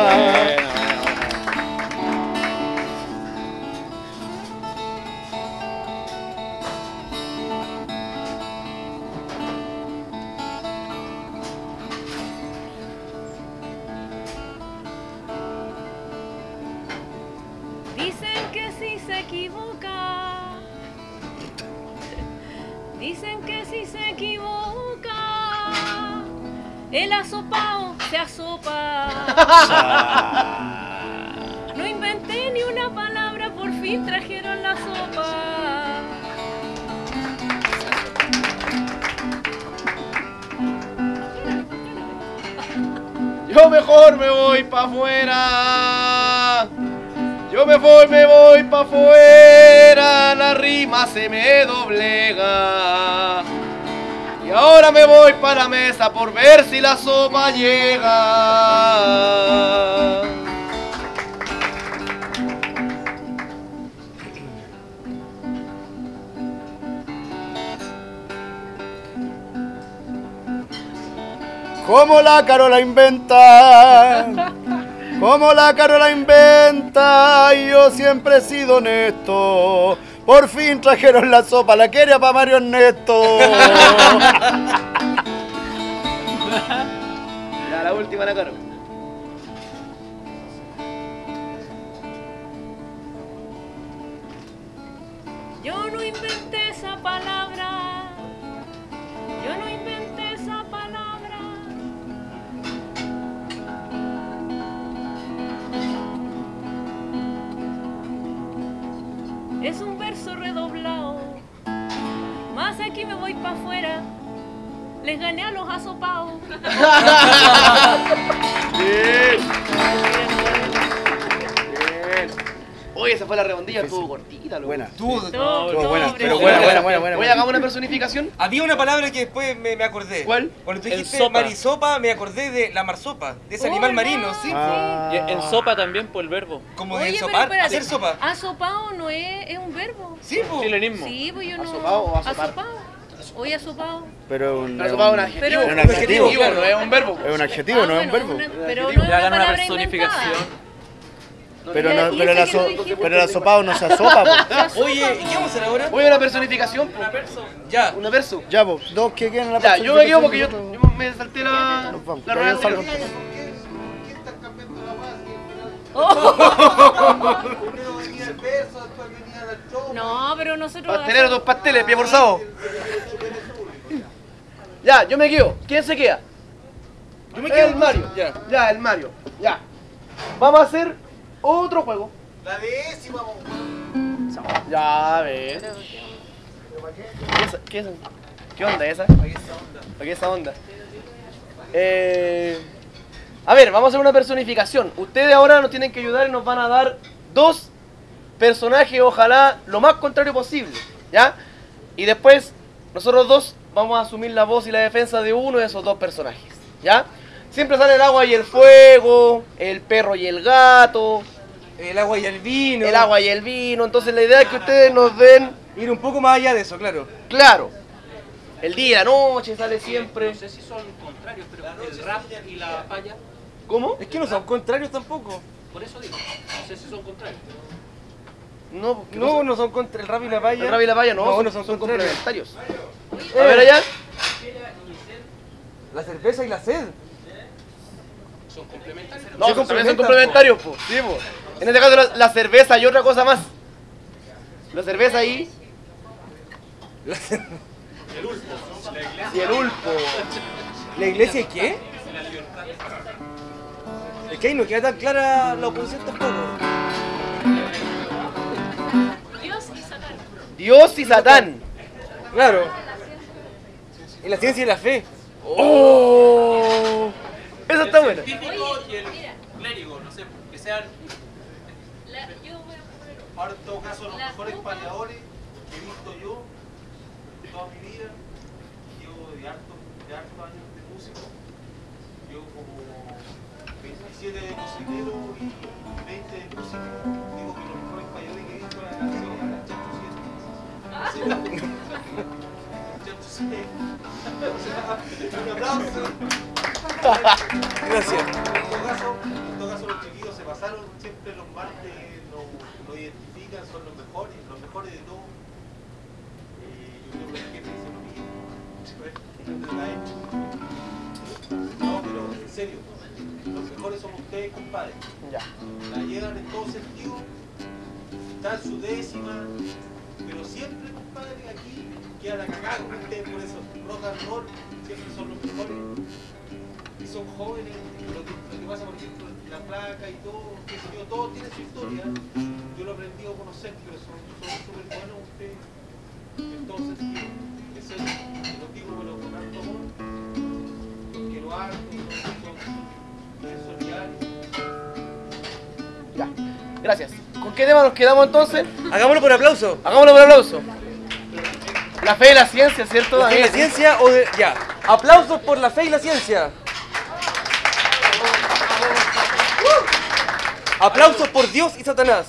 Dicen que si se equivoca, dicen que si se equivoca, el asopao se asopa. No inventé ni una palabra, por fin trajeron la sopa. Yo mejor me voy pa' afuera. Yo me voy, me voy pa' afuera. La rima se me doblega. Y ahora me voy pa' la mesa por ver si la sopa llega. Como la Carola inventa, como la Carola inventa, yo siempre he sido honesto. Por fin trajeron la sopa, la quería para Mario Ernesto. Ya, la última, la Caro. Yo no inventé esa palabra, yo no inventé esa palabra. Es un verso redoblado, más aquí me voy pa' afuera, les gané a los asopados. Bien. Bien. Oye, esa fue la redondilla, estuvo cortita, loco. Buena. Tú, Todo, Estuvo buena, todo pero precioso. buena, buena, buena, buena. Oye, hagamos una personificación. había una palabra que después me, me acordé. ¿Cuál? Cuando tú El dijiste sopa. marisopa, me acordé de la marsopa, de ese Oh, animal no, marino, ¿sí? Ah. Y en sopa también por el verbo. Como de Oye, pero ensopar, espérate, hacer sopa. asopado no es, es un verbo. Sí, po. Chilenismo. Sí, pues yo no. ¿Asopado o asopar? Asopado. Hoy asopado. Pero un, Pero asopado es un un- adjetivo. Pero- es un adjetivo, Adjetivo, no es un verbo. es un adjetivo, Ah, no es un bueno, verbo. una- pero no es Ya una hagan una palabra personificación. inventada. Pero, Ya, no, y pero, ese la que so- tú dijiste. pero el asopado no se asopa, po. Oye, ¿y qué vamos a hacer ahora? Oye, una personificación. po. Ya. Una verso. Ya, po, dos que quedan en la Ya, yo me quedo porque yo, personificación, yo me salté la, Nos vamos. la Ya, rueda ya salgo. anterior. ¿Por qué están cambiando la base? Primero venía el verso, después venía el show. No, pero nosotros. Pastelero, dos pasteles, pie forzado. Ya, yo me quedo. ¿Quién se queda? Yo me quedo El Mario. Ya. Ya, el Mario. Ya. Vamos a hacer otro juego. La décima, po. Ya, a ver. ¿Qué, es- qué, es- ¿Qué onda esa? ¿Para qué esa onda? Eh, a ver, vamos a hacer una personificación. Ustedes ahora nos tienen que ayudar y nos van a dar dos personajes, ojalá lo más contrario posible, ¿ya? Y después nosotros dos vamos a asumir la voz y la defensa de uno de esos dos personajes, ¿ya? Siempre sale el agua y el fuego, el perro y el gato, El agua y el vino. el agua y el vino. Entonces la idea es que ustedes nos den Ir un poco más allá de eso, claro. claro. El día y la noche sale siempre. No sé si son contrarios, pero el rap y la paya, ¿Cómo? Es que no son contrarios tampoco. por eso digo, no sé si son contrarios. No, ¿qué No, cosa? no son contra el rap y la paya. El rap y la paya no, no, son, no son, son contrarios. complementarios. Eh, A ver allá. La cerveza y la sed. Son complementarios. No, Se son, también son complementan, complementarios, po. Sí, po. En este caso la, la cerveza y otra cosa más. La cerveza ahí La cer- y el ulpo. ¿La iglesia y qué? Es que ahí no queda tan clara la oposición tampoco. Dios y Satán. Dios y Satán. Claro. Y la ciencia y la fe. ¡Oh! Eso está bueno. Científico y el clérigo, no sé, que sean. La, yo voy a poner Ahora, en todo caso, los La mejores copa. payadores que he visto yo toda mi vida, yo de hartos de hartos años de músico, yo como veintisiete de cocinero y veinte de músico, digo que los mejores payadores que he visto han sido a las Chacho siete. Chacho siete. Un aplauso. Gracias. En todo caso, en todo caso los chiquillos se pasaron, siempre los martes lo, lo identifican, son los mejores, los mejores de todos. Eh, yo creo que el jefe dice lo mismo. No, pero en serio, los mejores son ustedes, compadre. Ya. La llevan en todo sentido, está en su décima, pero siempre, compadre, aquí queda la cagada con ustedes, por eso rock and roll siempre son los mejores. Y son jóvenes, lo que, lo que pasa por ejemplo la placa y todo, qué sé yo, todo tiene su historia. Yo lo he aprendido a conocer, pero son súper buenos ustedes en todo sentido. En serio, te lo digo con con harto amor, porque lo hago, son, son solidarios. Ya. Gracias. ¿Con qué tema nos quedamos entonces? Hagámoslo por aplauso. Hagámoslo por aplauso. La fe y la ciencia, ¿cierto? ¿La fe y la Daniel? ciencia o de... Ya. Aplausos por la fe y la ciencia. Aplausos por Dios y Satanás.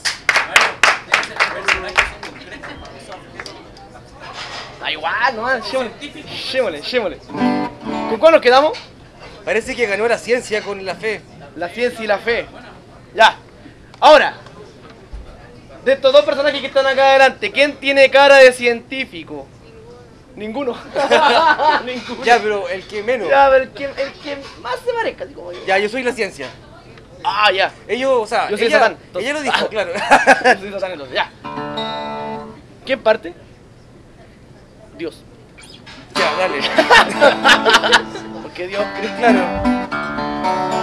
Da igual, no, llémosle, llémosle. ¿Con cuál nos quedamos? Parece que ganó la ciencia con la fe. La ciencia y la fe. Ya. Ahora, de estos dos personajes que están acá adelante, ¿quién tiene cara de científico? Ninguno. Ninguno. Ya, pero el que menos. Ya, pero el que, el que más se parezca, así como yo. Ya, yo soy la ciencia. Ah, ya. Ellos, o sea, Yo soy ella, Satán, entonces. ella lo dijo, claro. Yo soy Satán, entonces, ya. ¿Quién parte? Dios. Ya, dale. Porque Dios cree. Claro.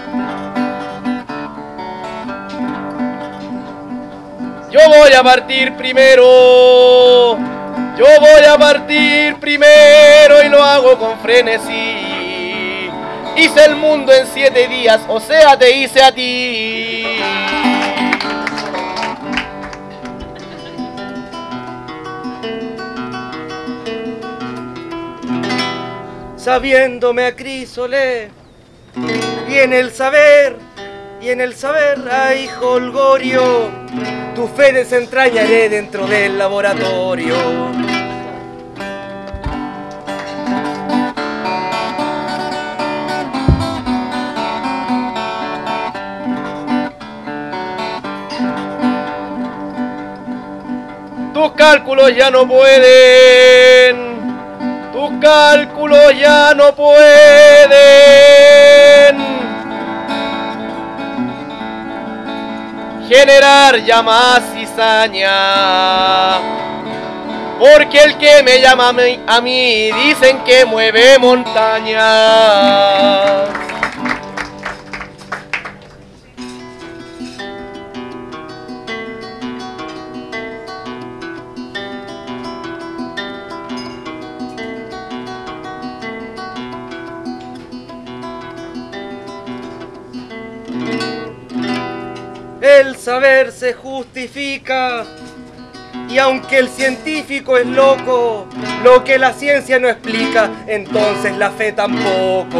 Yo voy a partir primero. Yo voy a partir primero y lo hago con frenesí. Hice el mundo en siete días, o sea, te hice a ti. Sabiéndome acrísole, y en el saber, y en el saber hay jolgorio, tu fe desentrañaré dentro del laboratorio. Tus cálculos ya no pueden. Tus cálculos ya no pueden generar ya más cizaña. Porque el que me llama a mí, a mí dicen que mueve montañas. El saber se justifica, y aunque el científico es loco, lo que la ciencia no explica, entonces la fe tampoco.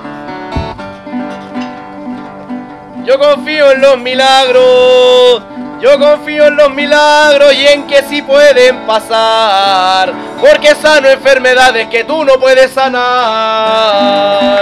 Yo confío en los milagros Yo confío en los milagros y en que sí pueden pasar, porque sano enfermedades que tú no puedes sanar.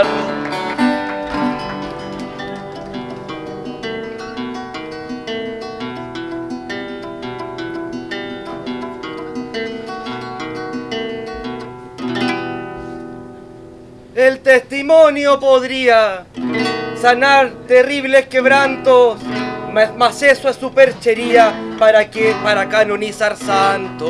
El testimonio podría sanar terribles quebrantos, mas, mas eso es superchería para que para canonizar santos.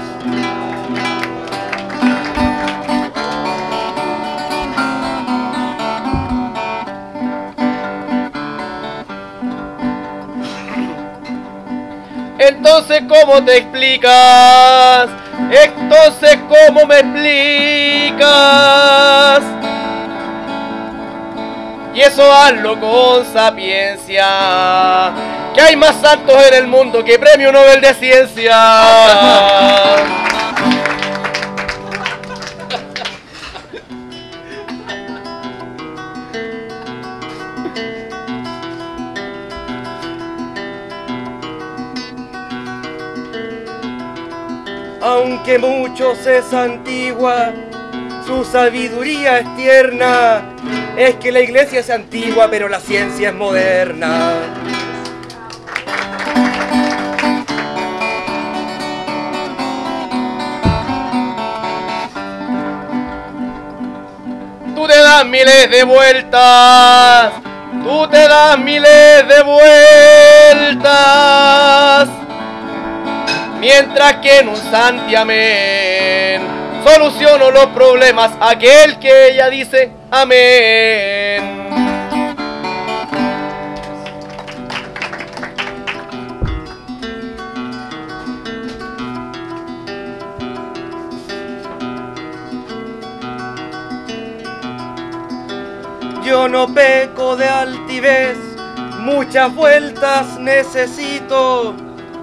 Entonces, ¿cómo te explicas? Entonces, ¿cómo me explicas? Y eso hazlo con sapiencia, que hay más santos en el mundo que premio Nobel de Ciencia. Aunque mucho se santigua, su sabiduría es tierna. Es que la iglesia es antigua, pero la ciencia es moderna. Tú te das miles de vueltas, tú te das miles de vueltas, mientras que en un santiamén soluciono los problemas aquel que ella dice amén. Yo no peco de altivez, muchas vueltas necesito.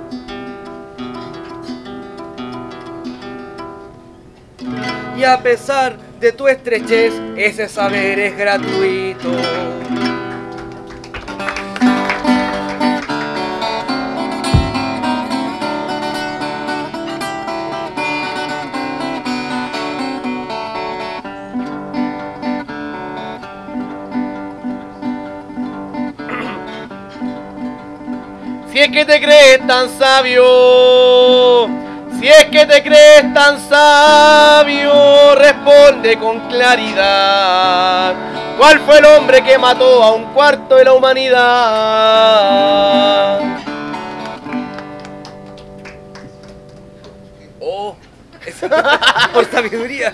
Y a pesar de tu estrechez, ese saber es gratuito. Si es que te crees tan sabio, si es que te crees tan sabio, responde con claridad. ¿Cuál fue el hombre que mató a un cuarto de la humanidad? Oh, eso por sabiduría.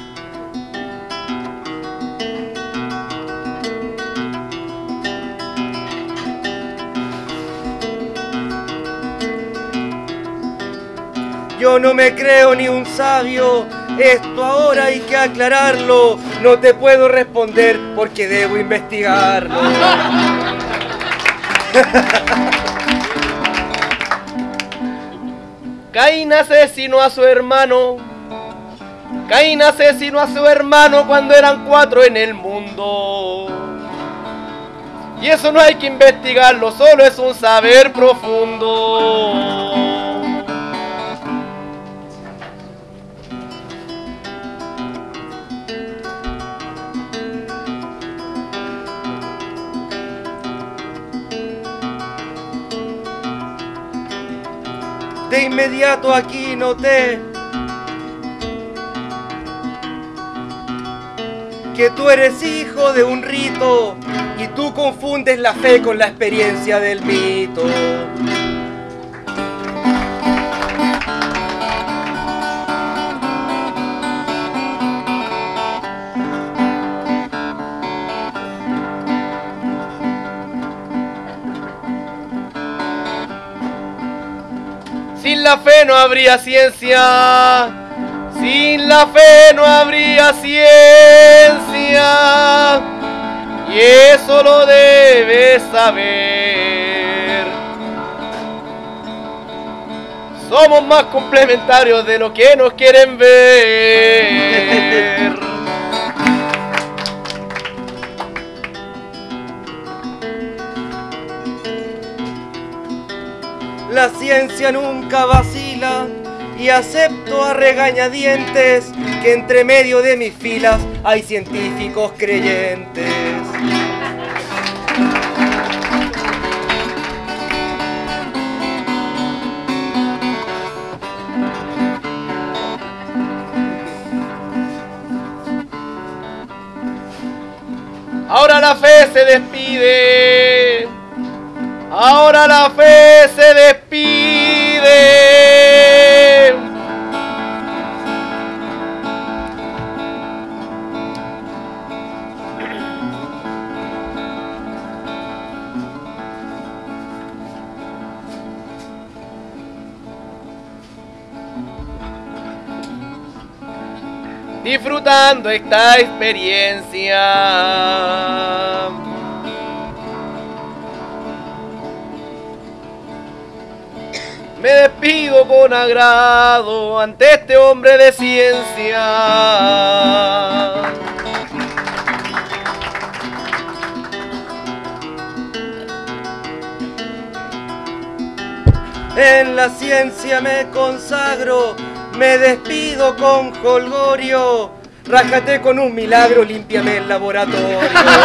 Yo no me creo ni un sabio, esto ahora hay que aclararlo. No te puedo responder porque debo investigarlo. Caín asesinó a su hermano. Caín asesinó a su hermano cuando eran cuatro en el mundo. Y eso no hay que investigarlo, solo es un saber profundo. De inmediato aquí noté que tú eres hijo de un rito y tú confundes la fe con la experiencia del mito. Sin la fe no habría ciencia, sin la fe no habría ciencia, y eso lo debes saber. Somos más complementarios de lo que nos quieren ver. la ciencia nunca vacila y acepto a regañadientes que entre medio de mis filas hay científicos creyentes. Ahora la fe se despide. Ahora la fe se despide. Disfrutando esta experiencia. Me despido con agrado ante este hombre de ciencia. En la ciencia me consagro, me despido con jolgorio. Rájate con un milagro, límpiame el laboratorio.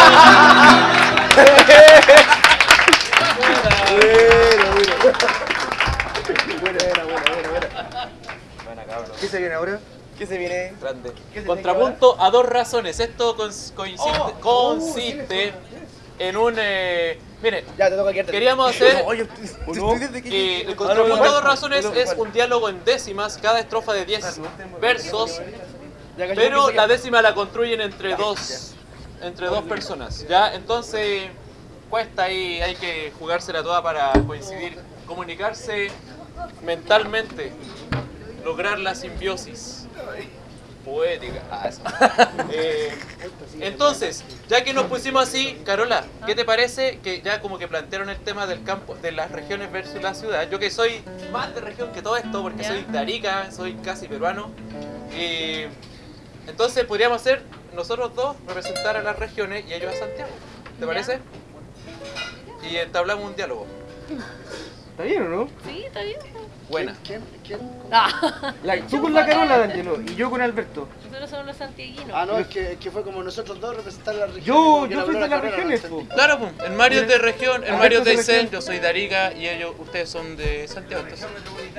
¿Qué se viene ahora? ¿Qué se viene? Grande. ¿Qué se Contrapunto a dos razones. Esto cons- coincide- Oh, consiste en un... Eh, mire, Ya te toca quedarte. queríamos hacer... No, yo- Eh, el contrapunto a dos razones es un diálogo en décimas, cada estrofa de diez versos, pero la décima la construyen entre dos, entre dos personas, ¿ya? Entonces cuesta ahí, hay que jugársela toda para coincidir, comunicarse mentalmente, lograr la simbiosis poética. Ah, eso. Eh, entonces, ya que nos pusimos así, Carola, ¿qué te parece que ya como que plantearon el tema del campo, de las regiones versus la ciudad? Yo que soy más de región que todo esto, porque Ya. soy de Arica, soy casi peruano. Eh, entonces podríamos hacer nosotros dos representar a las regiones y ellos a Santiago. ¿Te Ya. parece? Y entablamos un diálogo. ¿Está bien o no? Sí, está bien. Buena. ¿Quién? ¿Quién? Ah, La- tú con la Carola, D'Angelo, y yo con Alberto. nosotros somos los santiaguinos. Ah, no, es que, es que fue como nosotros dos representar la región. Yo, como que yo la soy de Aurora las Carola regiones, no po. entendí. Claro, pues, el Mario es de región, el Alberto Mario es de es de Aysén, región. yo soy de Arica y ellos, ustedes son de Santiago. Entonces.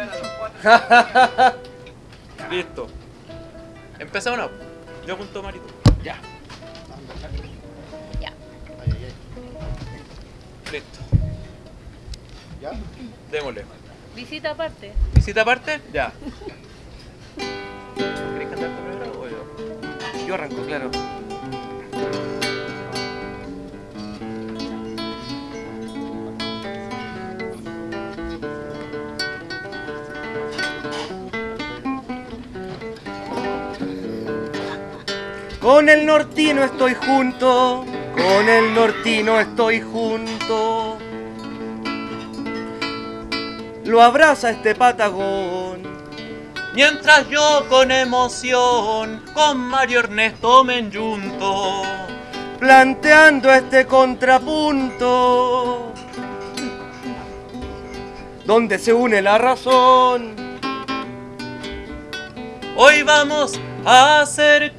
Listo. Empezamos, ¿no? Yo apunto Marito. Ya. Ya. Ay, ay, ay. Listo. ¿Ya? Démosle. Visita aparte. ¿Visita aparte? Ya. ¿Querés cantar tú primero o yo? Yo arranco, claro. Con el nortino estoy junto, con el nortino estoy junto. Lo abraza este patagón. Mientras yo con emoción con Mario Ernesto me enjunto, Planteando este contrapunto, donde se une la razón. hoy vamos a hacer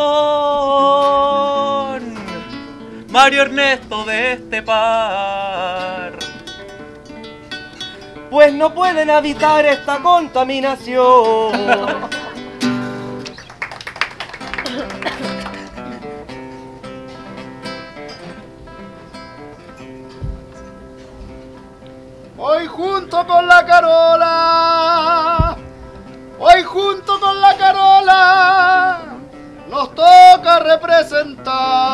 carbón. Mario Ernesto de este par. Pues no pueden evitar esta contaminación. Hoy junto con la Carola, hoy junto con la Carola, nos toca representar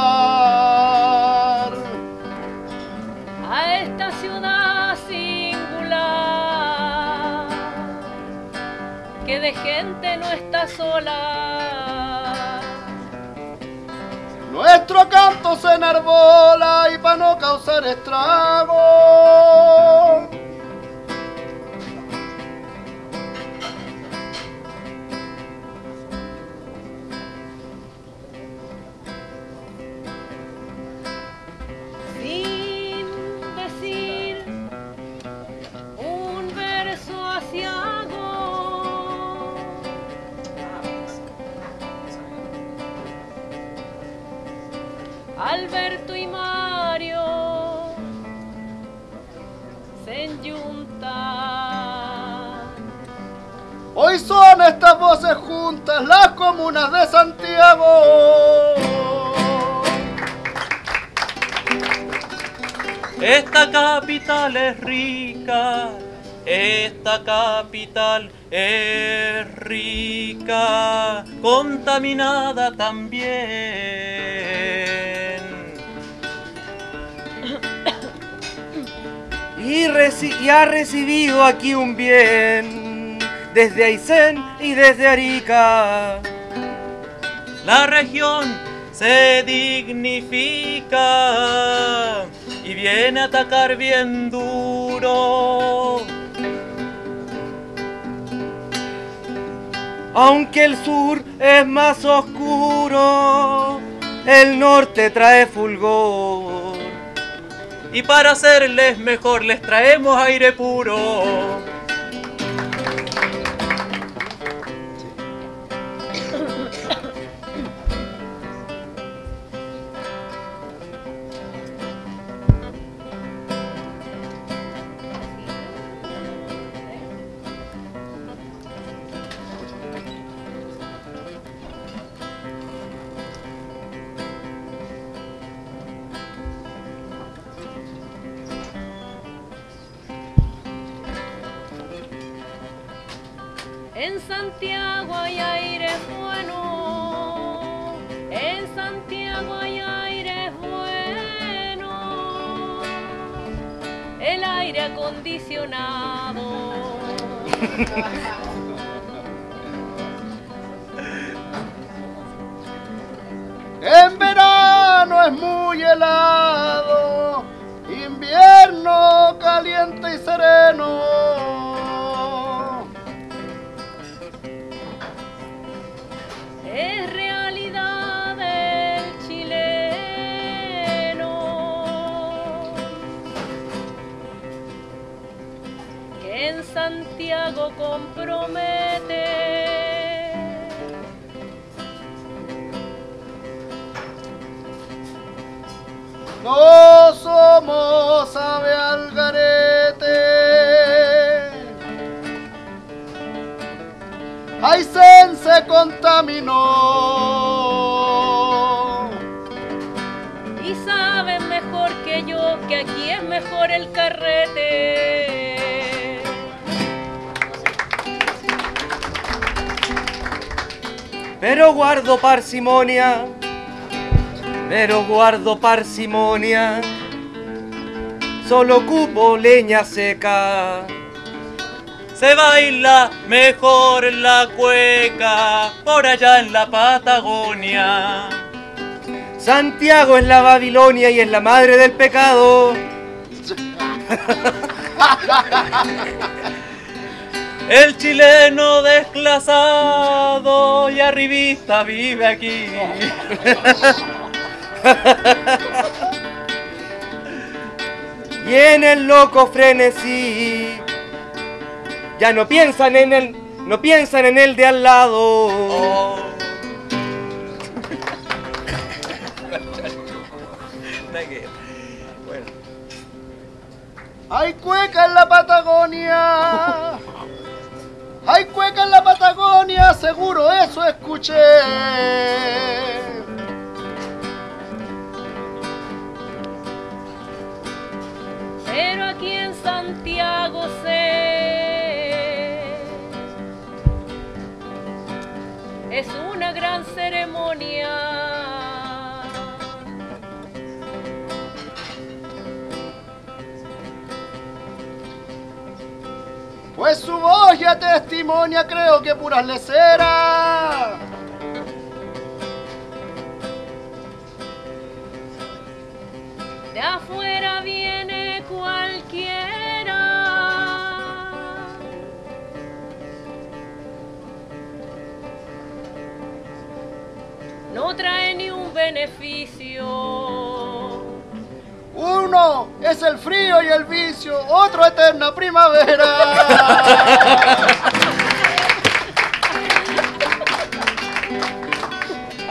A esta ciudad singular, que de gente no está sola. nuestro canto se enarbola y para no causar estrago. Sin decir un Alberto y Mario se enyuntan. Hoy son estas voces juntas las comunas de Santiago. Esta capital es rica, esta capital es rica, contaminada también. Y, reci- y ha recibido aquí un bien desde Aysén y desde Arica. La región se dignifica y viene a atacar bien duro. Aunque el sur es más oscuro, el norte trae fulgor. Y para hacerles mejor les traemos aire puro. En Santiago hay aire bueno, en Santiago hay aire bueno, el aire acondicionado. En verano es muy helado, invierno caliente y sereno. Es realidad del chileno que en Santiago compromete. No somos ave al garete. Aysén se contaminó. Y saben mejor que yo que aquí es mejor el carrete. Pero guardo parsimonia, pero guardo parsimonia, solo ocupo leña seca. Se baila mejor la cueca por allá en la Patagonia. Santiago es la Babilonia y es la madre del pecado. El chileno desclasado y arribista vive aquí. Y en el loco frenesí ya no piensan en el, no piensan en el de al lado. Oh. Bueno. Hay cueca en la Patagonia. Hay cueca en la Patagonia, seguro eso escuché. Pero aquí en Santiago sé, es una gran ceremonia. Pues su voz ya testimonia, creo que puras leceras. De afuera viene cualquiera. No trae ni un beneficio. Uno es el frío y el vicio, otro eterna primavera.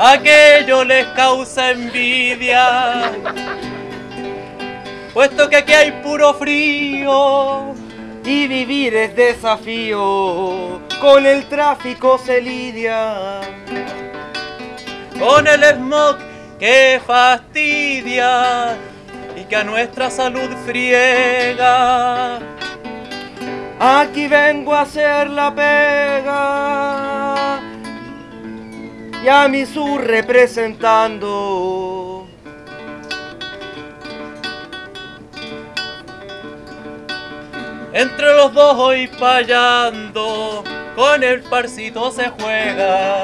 aquello les causa envidia, puesto que aquí hay puro frío. Y vivir es desafío, con el tráfico se lidia. Con el smog que fastidia y que a nuestra salud friega. Aquí vengo a hacer la pega y a mi sur representando. Entre los dos hoy payando, con el parcito se juega.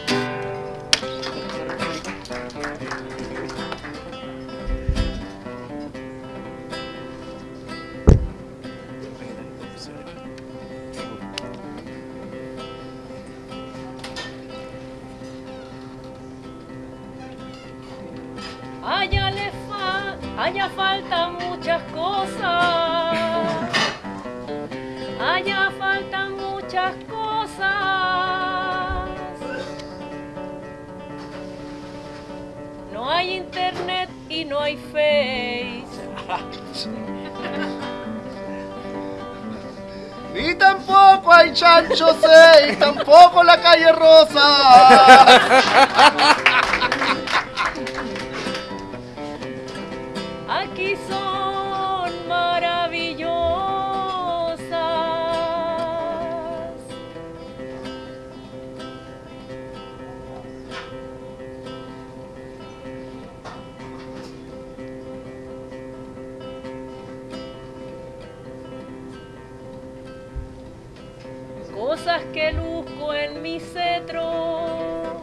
Allá le fa allá faltan muchas cosas. Allá faltan muchas cosas. No hay internet y no hay Face. Ni tampoco hay Chancho seis, tampoco la calle Rosa. Aquí son maravillosas. Cosas que luzco en mi cetro.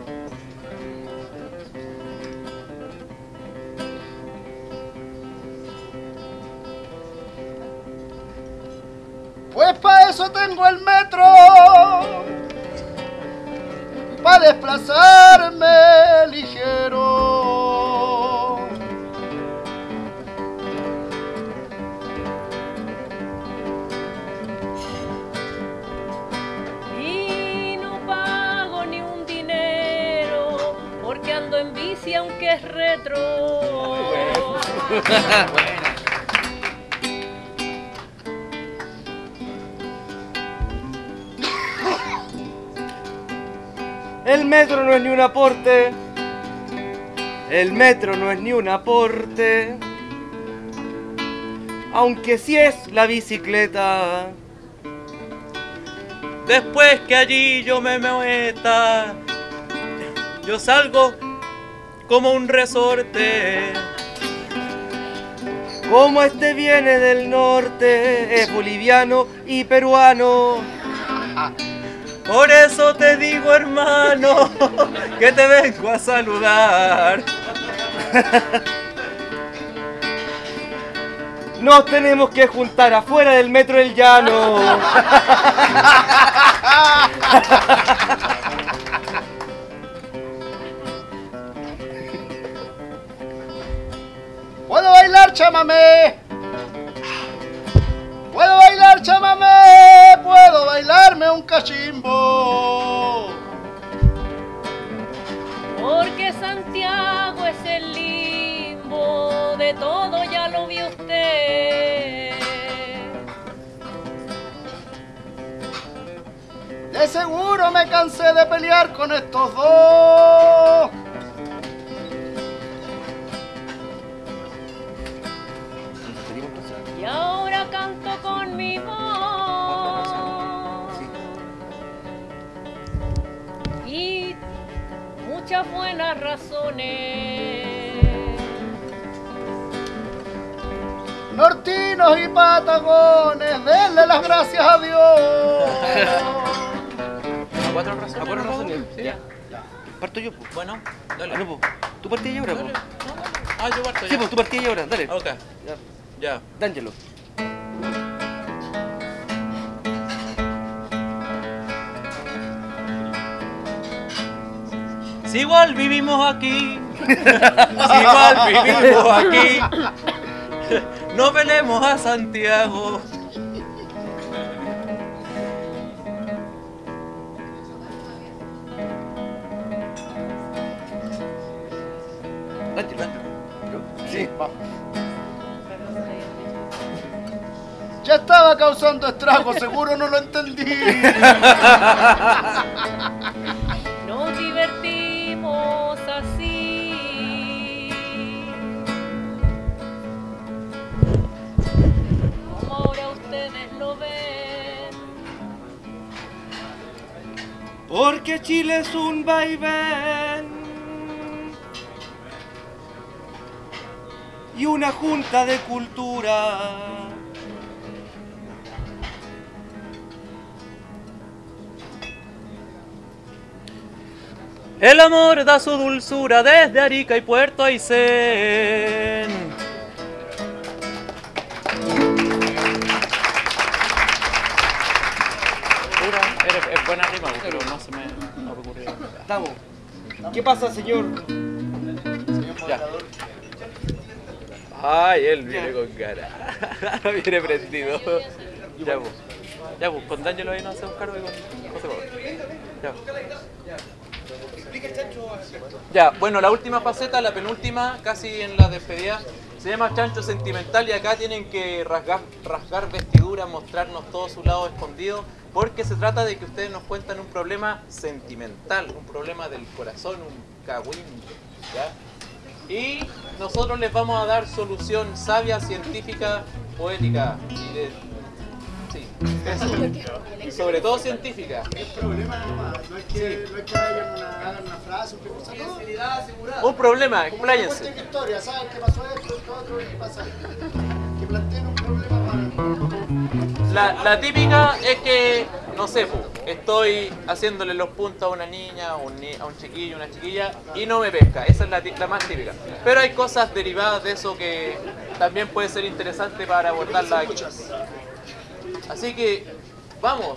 Pues para eso tengo el metro, para desplazarme ligero. Y no pago ni un dinero, porque ando en bici aunque es retro. El metro no es ni un aporte, el metro no es ni un aporte, aunque sí es la bicicleta. Después que allí yo me meta, yo salgo como un resorte. Como este viene del norte, es boliviano y peruano. Por eso te digo, hermano, que te vengo a saludar. Nos tenemos que juntar afuera del metro del llano. ¿Puedo bailar, chamamé? ¿Puedo bailar, chamamé? ¿Puedo bailarme un cachimbo? Porque Santiago es el limbo, de todo ya lo vio usted. De seguro me cansé de pelear con estos dos. Y ahora canto con mi voz. Y muchas buenas razones. Nortinos y patagones, denle las gracias a Dios. ¿A cuatro razones? ¿A cuatro razones? Sí. Ya. Parto yo, pues. Bueno, dale. Ah, no, pues. ¿Tú partías ahora, Dale. pues? No, dale. Ah, yo parto Sí, ya. pues tú partías ahora, dale. Ok, Ya. ya. D'Angelo. Si igual vivimos aquí, si igual vivimos aquí, no velemos a Santiago. bajo. Ya estaba causando estragos, seguro no lo entendí. Nos divertimos así. Como ahora ustedes lo ven. Porque Chile es un vaivén y una junta de cultura. El amor da su dulzura desde Arica y Puerto Aysén. Pura, eres- es buena rima, pero no se me ocurrió. Estamos. ¿Qué pasa, señor? Ya. Ay, él viene con cara. Viene prendido. Ya, pues. Ya, pues, con D'Angelo ahí no hacemos cargo y con José Pablo. Ya. Ya, bueno, la última faceta, la penúltima, casi en la despedida, se llama chancho sentimental y acá tienen que rasgar, rasgar vestiduras, mostrarnos todo su lado escondido, porque se trata de que ustedes nos cuentan un problema sentimental, un problema del corazón, un cagüín, ¿ya? Y nosotros les vamos a dar solución sabia, científica, poética y de... Sí, eso. Y sobre todo científica. El problema nomás, no es que, no es que hagan una, hagan una frase, un cosa, no. Un problema, Como que expláyense. cuenten historia, ¿saben qué pasó esto, esto, otro y pasa? Que planteen un problema para... La, la típica es que, no sé, po, estoy haciéndole los puntos a una niña, a un, ni- a un chiquillo, una chiquilla, y no me pesca. Esa es la, ti- la más típica. Pero hay cosas derivadas de eso que también puede ser interesante para abordarla aquí. Así que, vamos.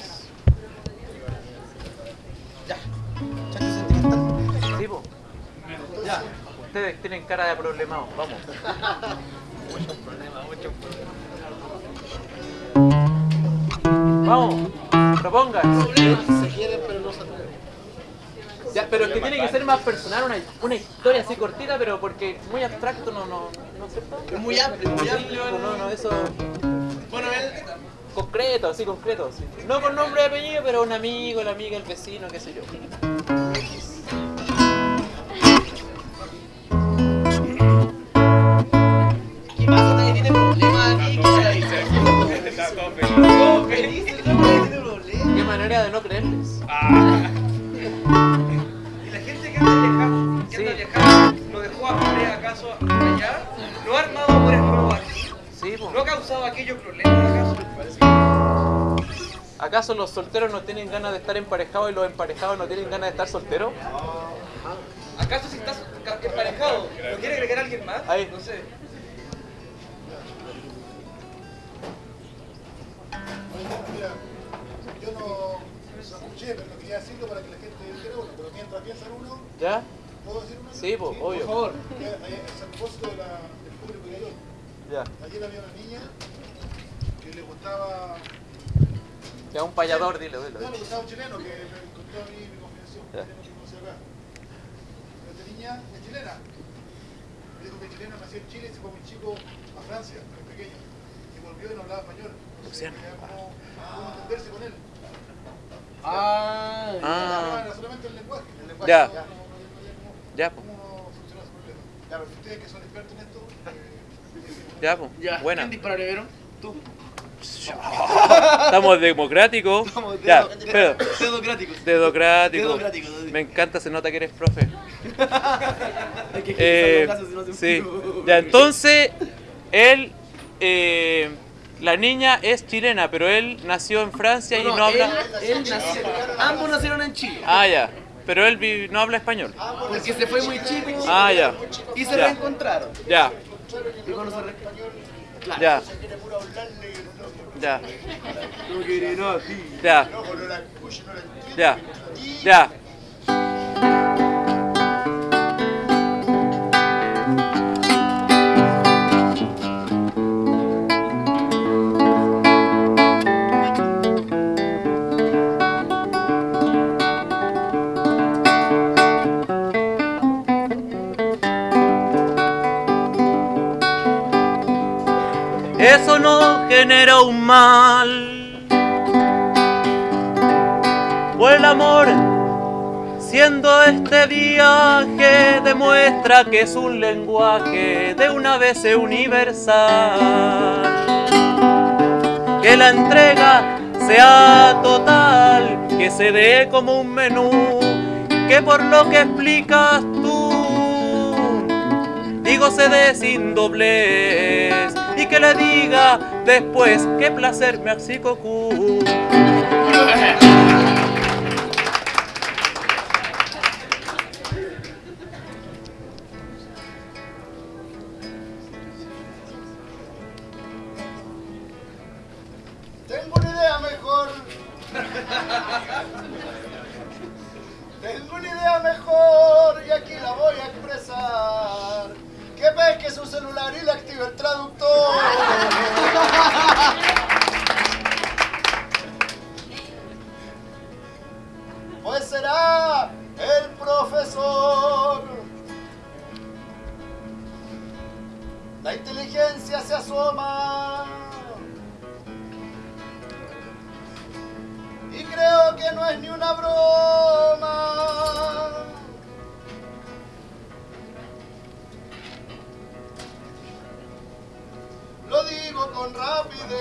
Chancho sentimental. Sí, po. Ustedes tienen cara de problemados, vamos. Vamos, propongan. Se quieren pero no se atreven. Ya, pero es que tiene que ser más personal, una, una historia así cortita, pero porque muy abstracto no, no, no sé. Es muy amplio, muy amplio. No, no, eso Bueno, él. concreto, así concreto. Sí. No con nombre y apellido, pero un amigo, la amiga, el vecino, qué sé yo. ¿Qué pasa? Nadie tiene problemas aquí. No, feliz, nadie tiene problemas. Qué manera de no creerles. Y la gente que anda viajando, que anda Sí. viajando, lo dejó a Corea acaso allá, no ha armado amores nuevos aquí, Sí, po. no ha causado aquellos problemas acaso. ¿Acaso los solteros no tienen ganas de estar emparejados y los emparejados no tienen ganas de estar solteros? ¿Acaso si estás ca- emparejado, no quiere agregar a alguien más? Ahí. No sé. Mira, yo no lo escuché, pero no quería decirlo para que la gente dijera uno, pero mientras piensan uno, ¿Ya? ¿puedo decir uno? Sí, po, Por obvio. favor. Que, eh, Es a propósito de la- del público que hay hoy. Ya. Ayer había una niña que le gustaba... Ya, un payador, dile, dile. No, le gustaba un chileno que me encontró a mí mi confidenciación, un Ya. chileno que conocí acá. Pero esta niña es chilena. Me dijo que chilena nació en Chile y se fue muy chico a Francia, muy pequeño. Y volvió y no hablaba español. Entonces, Luciano. quería como, como entenderse con él. Ah, Ah. Era solamente el lenguaje. El lenguaje Ya. no, no, no, no había cómo- Ya, po. cómo solucionar ese problema. Ya, pero ustedes que son expertos en esto, eh, Ya, pues. ya. Buena. ¿Quién dispara primero? Tú. Estamos democráticos. Estamos Ya, dedo- pero. Dedocráticos. Dedocrático. Dedocrático, sí. Me encanta, se nota que eres profe. Hay que Eh, agilizar los casos, si no se sí. enfrió. Ya, entonces, él. eh, la niña es chilena, pero él nació en Francia y No, no no, habla. él, él nació, ambos nacieron en Chile. Ah, ya. Pero él vi- no habla español. Porque se fue muy chico Ah, ya. y se Ya. reencontraron. Ya, Y cuando se re... Claro. ya. Ya, No quiere nada, sí. ya. Ya, ya. eso no genera un mal. Pues el amor, siendo este viaje, demuestra que es un lenguaje de una vez universal. Que la entrega sea total, que se dé como un menú, que por lo que explicas tú, digo se dé sin doblez, y que le diga después qué placer me axicocú. Tengo una idea mejor. Tengo una idea mejor y aquí la voy a expresar. Que pesque su celular y le active el traductor. Pues será el profesor. La inteligencia se asoma. Y creo que no es ni una broma. Lo digo con rapidez.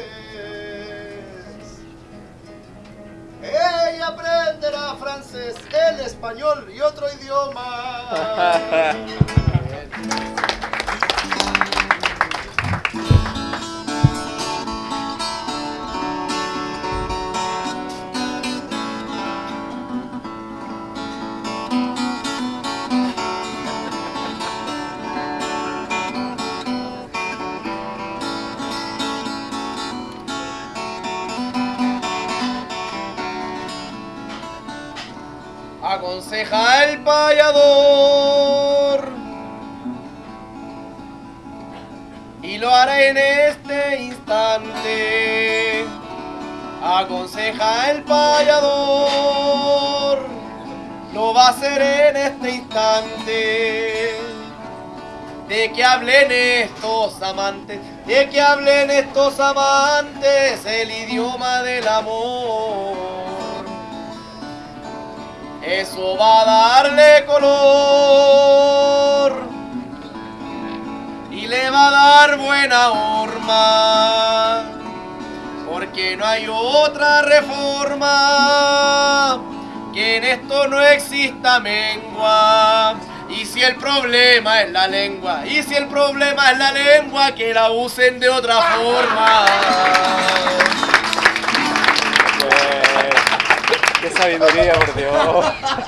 Ella aprenderá francés, el español y otro idioma. Aconseja el payador, y lo hará en este instante. Aconseja el payador, lo va a hacer en este instante. De que hablen estos amantes, de que hablen estos amantes el idioma del amor. Eso va a darle color y le va a dar buena horma, porque no hay otra reforma que en esto no exista mengua. Y si el problema es la lengua, y si el problema es la lengua, que la usen de otra forma. ¡Qué sabiduría, por Dios!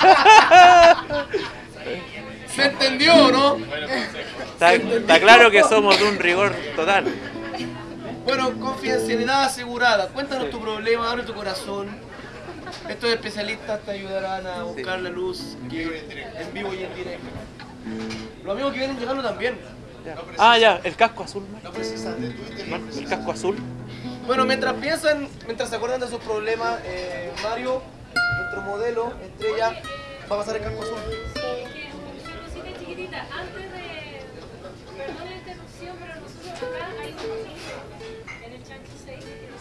¿Se entendió, no? Está, está claro que somos de un rigor total. Bueno, confidencialidad asegurada. Cuéntanos tu problema, abre tu corazón. Estos especialistas te ayudarán a buscar la luz que- en vivo y en directo. Los amigos que vienen llegando también. Ah, ya, el casco azul. No precisas de Twitter. ¿No? El casco azul. Bueno, mientras piensan, mientras se acuerdan de sus problemas, eh, Mario, nuestro modelo, estrella, va a pasar el casco azul. Cosita chiquitita, antes de. Perdón la interrupción, pero nosotros acá hay un poquito en el chancho seis.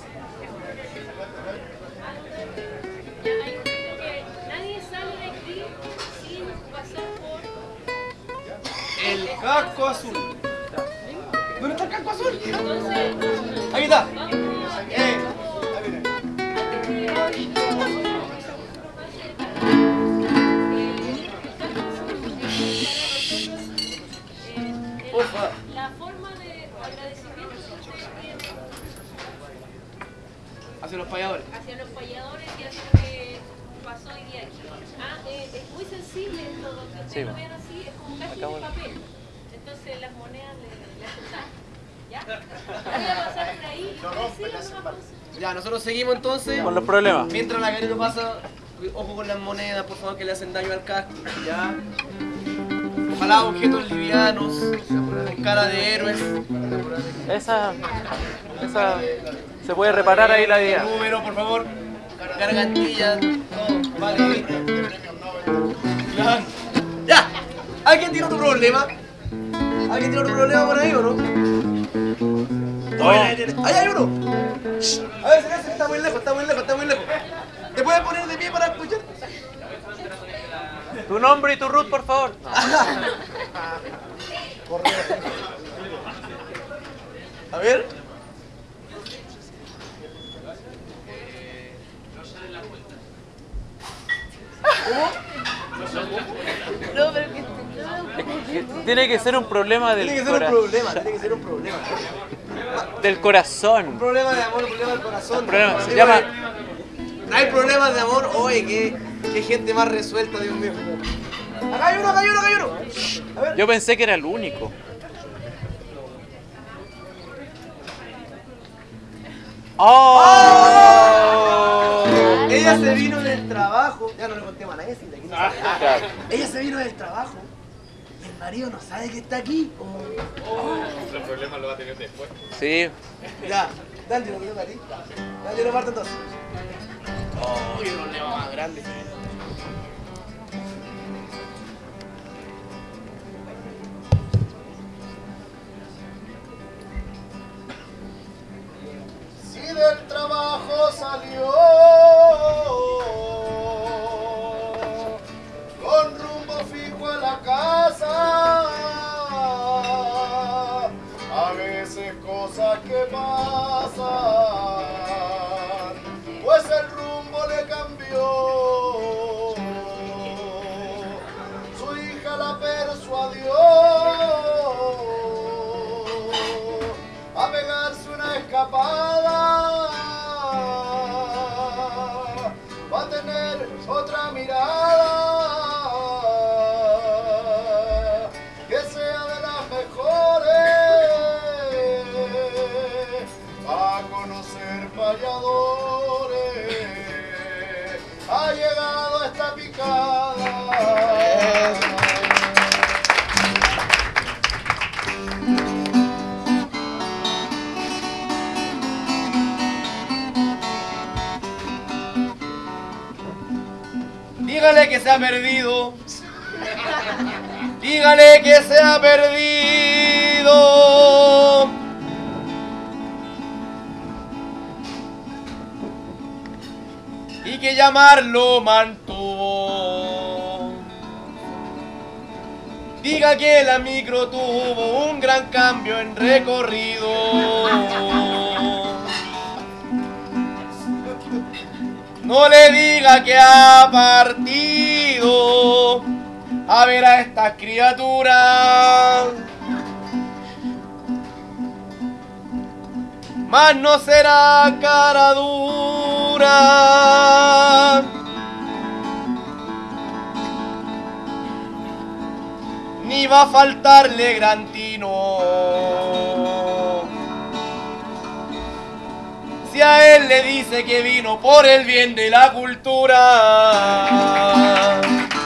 Ya hay un poquito que nadie sale de aquí sin pasar por. El casco azul. ¿Dónde está el casco azul? Entonces, Ahí está. vamos Eh, ahí viene. Porfa. la forma de agradecimiento que ustedes tienen Hacia los payadores. hacia los falladores y hacia lo que pasó hoy día aquí. Ah, eh, es muy sensible todo, que ustedes Sí, lo va. vean así, es como casi Acabo de de- papel. Entonces las monedas le, le hacen daño. ¿Ya? Voy a pasar por ahí y ustedes sigan nomás. Ya, nosotros seguimos entonces. Con los problemas. Mientras la carita pasa, ojo con las monedas, por favor, que le hacen daño al casco. Ya. Ojalá objetos livianos, con cara de héroes. Esa. Esa. Se puede reparar ahí la vida. Número, por favor. Gargantilla, todo. Vale. Claro. Ya. ¿Alguien tiene otro problema? ¿Alguien tiene otro problema por ahí o no? Oh, viene, viene, viene. ¡Ahí hay uno! Shh. A ver, silencio, que está muy lejos, está muy lejos, está muy lejos. ¿Te puedes poner de pie para escuchar? Tu nombre y tu root, por favor. A ver. No, pero que Tiene que ser un problema del Tiene que ser un corazón. problema, tiene que ser un problema. Del corazón. Un problema de amor, un problema del corazón. Problema, se Sí, llama- porque hay problemas de amor, oye, qué, qué gente más resuelta, Dios mío. Acá hay uno, acá hay uno, acá hay uno. Shh, a ver. Yo pensé que era el único. ¡Oh! Ella se vino del trabajo. Ya no le conté más a nadie, si de aquí no sabe. Claro. Ella se vino del trabajo. Y el marido no sabe que está aquí. Oh. El problema lo va a tener después. Sí. Ya, dale, lo que toca a ti. Dale, yo lo parto entonces. Oh, y un problema más grande. Si del trabajo salió con rumbo fijo a la casa, a veces cosas que pasan, pues el rumbo le cambió. Su hija la persuadió a pegarse una escapada, va a tener otra mirada que sea de las mejores, a conocer payadores, ha llegado esta picada. Dígale que se ha perdido. Dígale que se ha perdido. Y que llamarlo mantuvo. Diga que la micro tuvo un gran cambio en recorrido. No le diga que ha partido a ver a estas criaturas. Mas no será cara dura. Ni va a faltarle gran tino. Si a él le dice que vino por el bien de la cultura.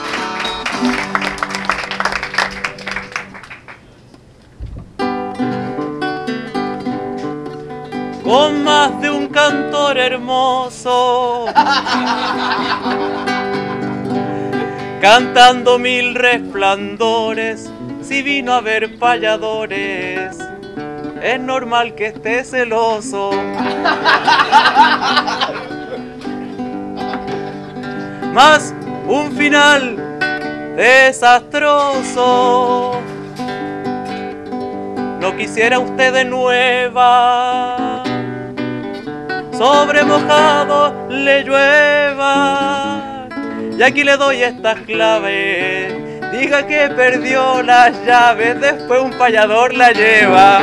Con más de un cantor hermoso, cantando mil resplandores, si vino a ver payadores, es normal que esté celoso. Más un final desastroso, no quisiera usted de nueva, sobre mojado le llueva. Y aquí le doy estas claves, diga que perdió las llaves, después un payador la lleva.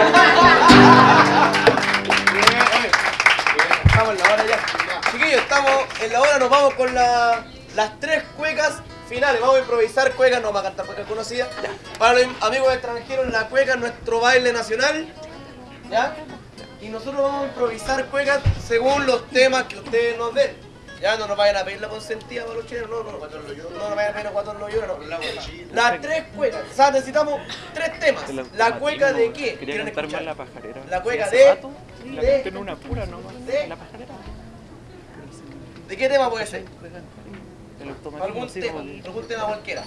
Estamos en la hora ya. Chiquillos, estamos en la hora, nos vamos con la, las tres cuecas finales. Vamos a improvisar cuecas, no vamos a cantar cuecas conocidas. Para los amigos extranjeros, la cueca es nuestro baile nacional. ¿Ya? Y nosotros vamos a improvisar cuecas según los temas que ustedes nos den. Ya no nos vayan a pedir la consentida para los chilenos, no, no, no, no, no nos vayan a pedir los cuatro no lloran, no. Las tres cuecas, o sea, necesitamos tres temas. ¿La cueca de qué? Quería ¿Quieren cantar escuchar? más la pajarera. La cueca Hace de- rato La de- canté en una pura nomás. de- La pajarera. ¿De qué tema puede ser? El automatismo, Algún sí, tema, como el- algún tema cualquiera.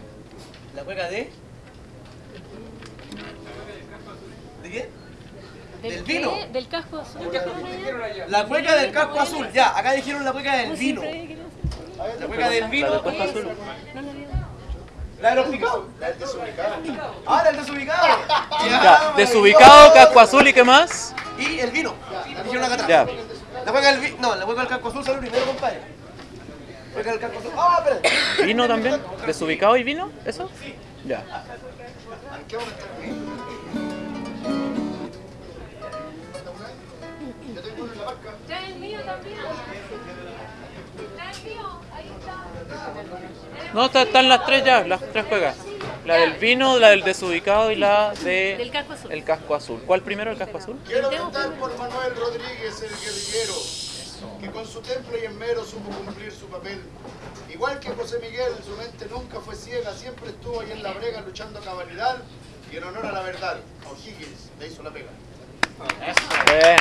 La cueca de... ¿De qué? ¿Del, ¿Del qué? vino? Del casco azul. La cueca del casco azul, ya, acá dijeron la cueca del vino. La cueca del vino. La del casco azul. No lo vio. La de los picados. La del desubicado. Ah, la del desubicado. Ya, desubicado, casco azul y qué más. Y el vino. Dijeron acá atrás. Ya. La cueca del vino. No, la cueca del casco azul salió primero, compadre. Cueca del casco azul. Ah, espérate. ¿Vino también? ¿Desubicado y vino? ¿Eso? Ya. ¿En qué momento está el vino? Yo tengo uno en la barca. Ya el mío también. Ya el mío, ahí está. No, está- están las tres ya, las tres juegas. La del vino, la del desubicado y la de Del casco azul. el casco azul. ¿Cuál primero, el casco azul? Quiero cantar por Manuel Rodríguez, el guerrillero, que con su temple y esmero supo cumplir su papel. Igual que José Miguel, su mente nunca fue ciega, siempre estuvo ahí en la brega luchando a cabalidad y en honor a la verdad. A O'Higgins le hizo la pega. Bien.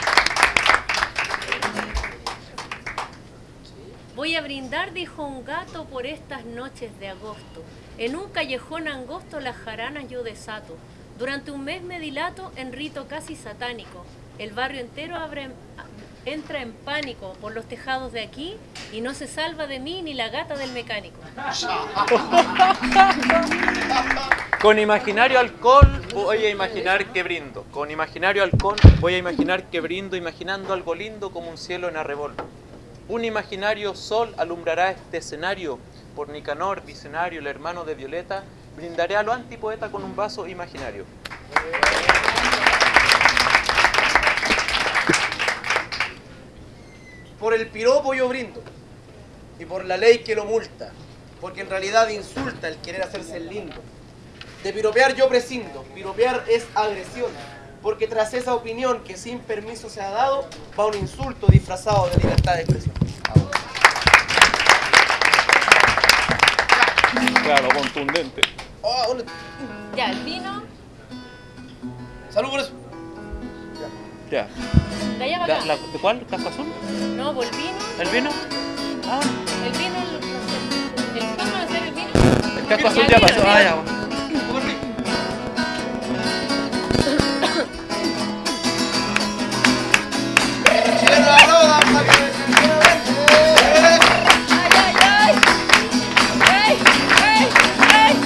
Voy a brindar, dijo un gato, por estas noches de agosto. En un callejón angosto las jaranas yo desato. Durante un mes me dilato en rito casi satánico. El barrio entero abre, entra en pánico por los tejados de aquí y no se salva de mí ni la gata del mecánico. Con imaginario alcohol voy a imaginar que brindo. Con imaginario alcohol voy a imaginar que brindo, imaginando algo lindo como un cielo en arrebol. Un imaginario sol alumbrará este escenario. Por Nicanor, visionario, el hermano de Violeta, brindaré a lo antipoeta con un vaso imaginario. Por el piropo yo brindo. Y por la ley que lo multa. Porque en realidad insulta el querer hacerse el lindo. De piropear yo prescindo. Piropear es agresión. Porque tras esa opinión que sin permiso se ha dado, va un insulto disfrazado de libertad de expresión. Claro, contundente. Oh, ¿dónde? Ya, el vino, Salud por eso. Ya. de allá para La- acá. la- ¿De cuál? ¿Casco azul? No, pues el vino, ¿El vino? Ah, el vino, el, el vino va a ser el vino. el casco azul el ya vino, pasó. el Ah, vino. ya. ¡Ay, ay, ay! ¡Ey, ey, ey!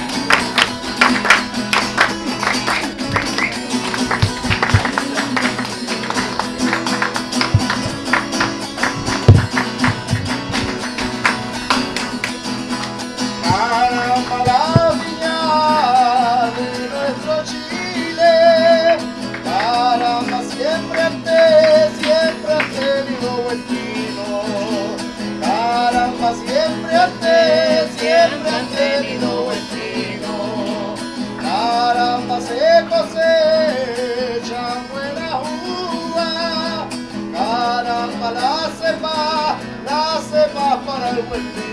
Caramba la viña de nuestro Chile, caramba siempre ante, siempre ha tenido buen vino, caramba siempre ante, siempre ha tenido buen vino, caramba se cosechan buena uva, caramba la cepa, la cepa para el buen vino.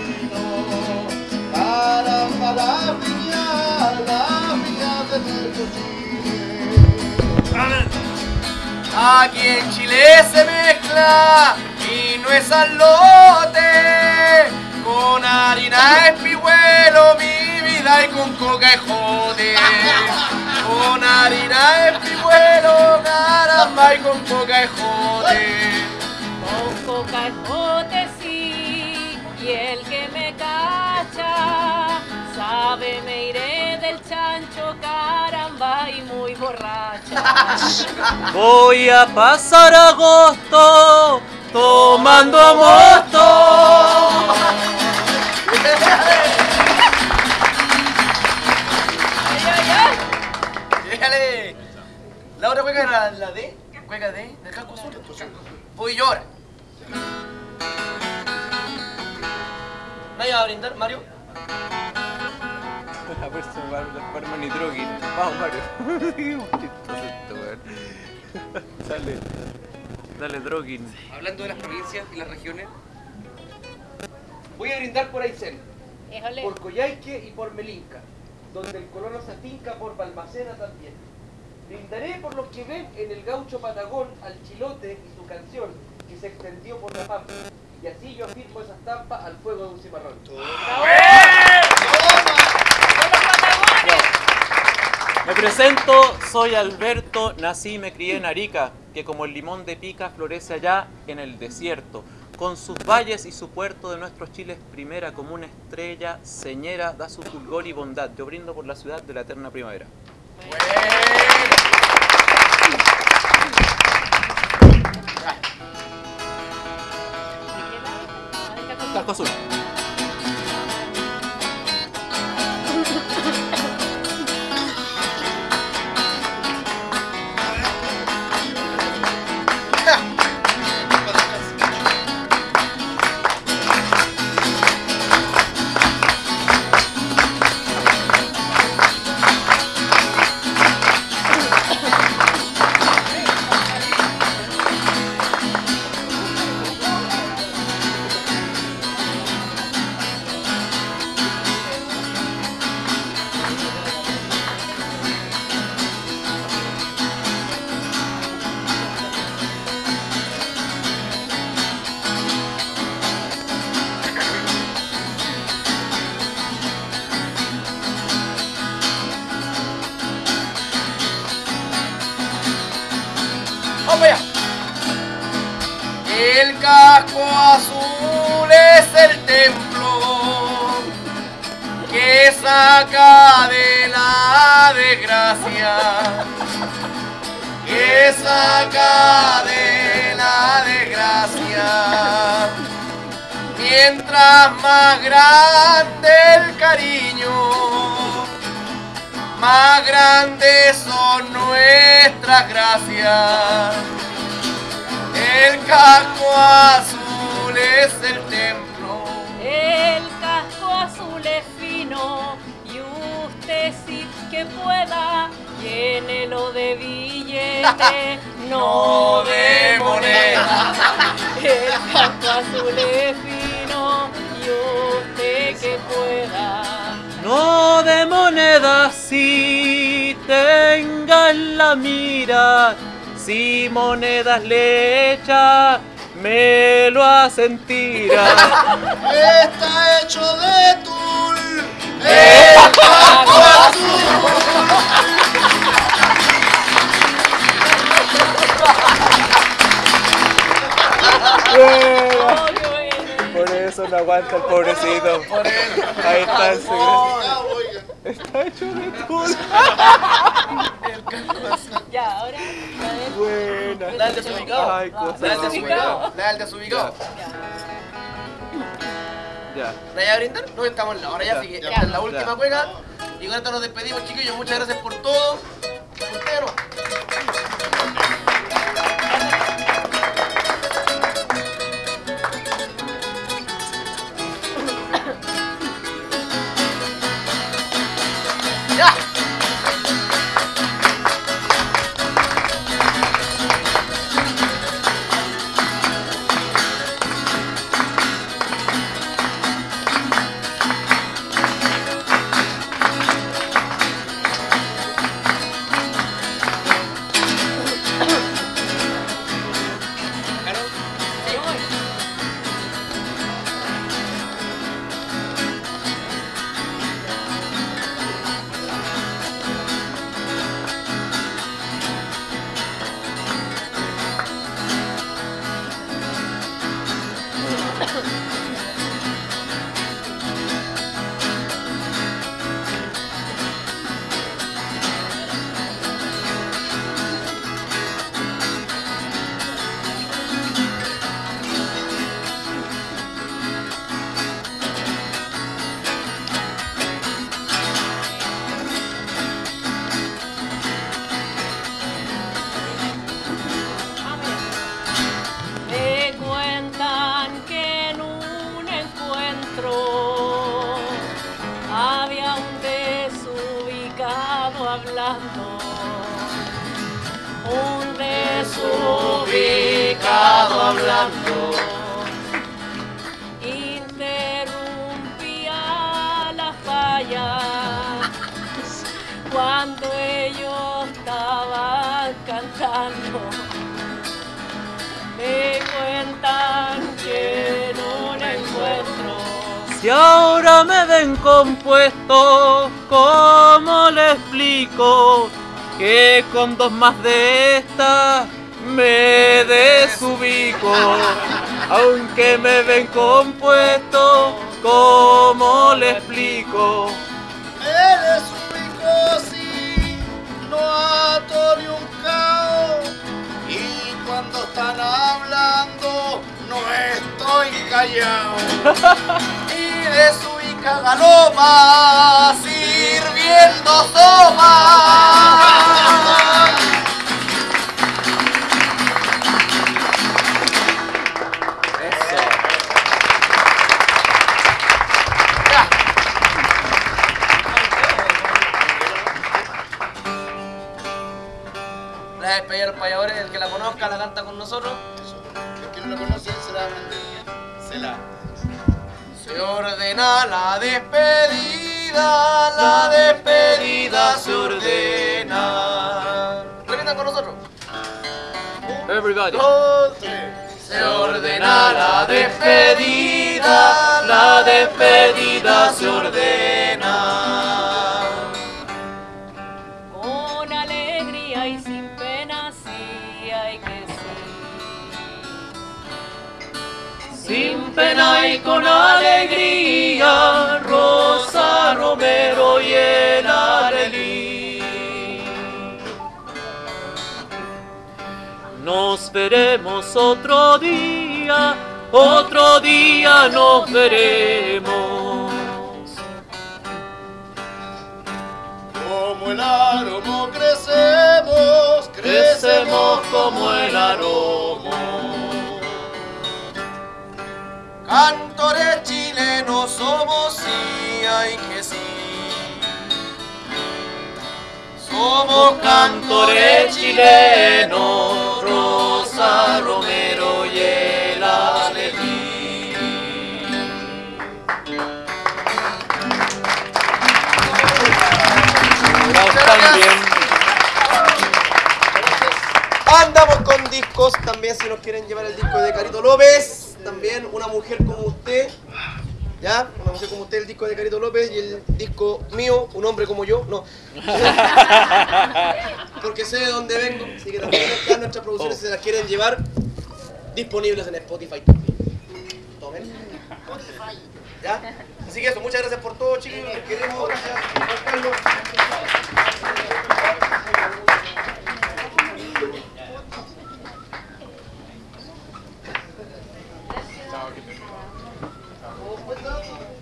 Caramba la viña, la viña de nuestro Chile. Aquí en Chile se mezcla y no es al lote, con harina espihuelo mi vida y con coca y jote. Con harina espihuelo, caramba y con coca y jote. Con coca y jote sí, y el que me cacha sabe me iré del chancho, caramba y muy borracha. Voy a pasar agosto tomando a mosto. ¡Ay, ay, ay! Déjale. La otra cueca era la D, cueca D, del casco azul. Voy yo ahora. ¿Nadie va a brindar, Mario? A ver si me va a dar ni droguín. Vamos, Mario. Qué chistoso este weón. Dale. Dale, droguín. Hablando de las provincias y las regiones, voy a brindar por Aysén, Híjole. por Coyhaique y por Melinca, donde el colono se afinca por Balmaceda también. Brindaré por los que ven en el gaucho patagón al chilote y su canción, que se extendió por la pampa. Y así yo afirmo esa estampa al fuego de un cimarrón. ¡Bravo! ¡Con los patagones! Me presento, soy Alberto, nací y me crié en Arica, que como el limón de pica florece allá en el desierto. Con sus valles y su puerto de nuestro Chile es primera, como una estrella señera da su fulgor y bondad. Yo brindo por la ciudad de la eterna primavera. Casco azul. ¡Vamos allá! El casco azul es el templo que saca de la desgracia, que saca de la desgracia. Mientras más grande el cariño, más grandes son nuestras gracias. El casco azul es el templo. El casco azul es fino y usted sí que pueda, llénelo de billetes, no de moneda. El casco azul es fino y usted que pueda. No de monedas si tenga en la mira, si monedas le echa, me lo hacen tirar. Está hecho de tul. El casco azul. Oh, qué bueno. Por eso no aguanta el pobrecito. Ahí está el secreto. Está hecho de tul. Ya, ahora, a ver. Buena. La del desubicado. Ay, La cosas. del desubicado. La del desubicado. Ya. ¿Vaya a brindar? No, estamos en la hora ya, Ya, así que ya, esta es la ya. última cueca. Y con esto nos despedimos, chiquillos. Muchas gracias por todo. Ustedes no. ¡Ya! Me cuentan que en un encuentro había un desubicado hablando, un desubicado hablando, interrumpía la falla cuando ellos estaban cantando. Me cuentan que en un encuentro Y ahora me ven compuesto, ¿cómo le explico? Que con dos más de estas me desubico. Aunque me ven compuesto, ¿cómo le explico? Me desubico si no ato ni un cao. Y cuando están hablando no estoy callado. Y desubica galopa sirviendo sopa. La despedida de los payadores, el que la conozca, la canta con nosotros. El que no la conoce se la se la. Se ordena la despedida, la despedida se ordena. Repitan con nosotros. Everybody. Dos, tres. Se ordena la despedida, la despedida se ordena. Con alegría y sin pena, sí hay que sí. Sin pena y con alegría, Rosa Romero y el Arelí. Nos veremos otro día, otro día nos veremos. Como el aromo crecemos, Crecemos como el aromo. Cantores chilenos somos, sí hay que sí. Somos Cantores chilenos, Rosa Romero y el Arelí. También. Andamos con discos también, si nos quieren llevar el disco de Carito López. También una mujer como usted. ¿Ya? Una mujer como usted, el disco de Carito López y el disco mío, un hombre como yo. No. Porque sé de dónde vengo. Así que también están nuestras producciones, si se las quieren llevar, disponibles en Spotify también. Tomen. ¿Ya? Así que eso, muchas gracias por todo, chiquillos. Les queremos. Gracias, Juan Carlos. Chao, que te- Chao.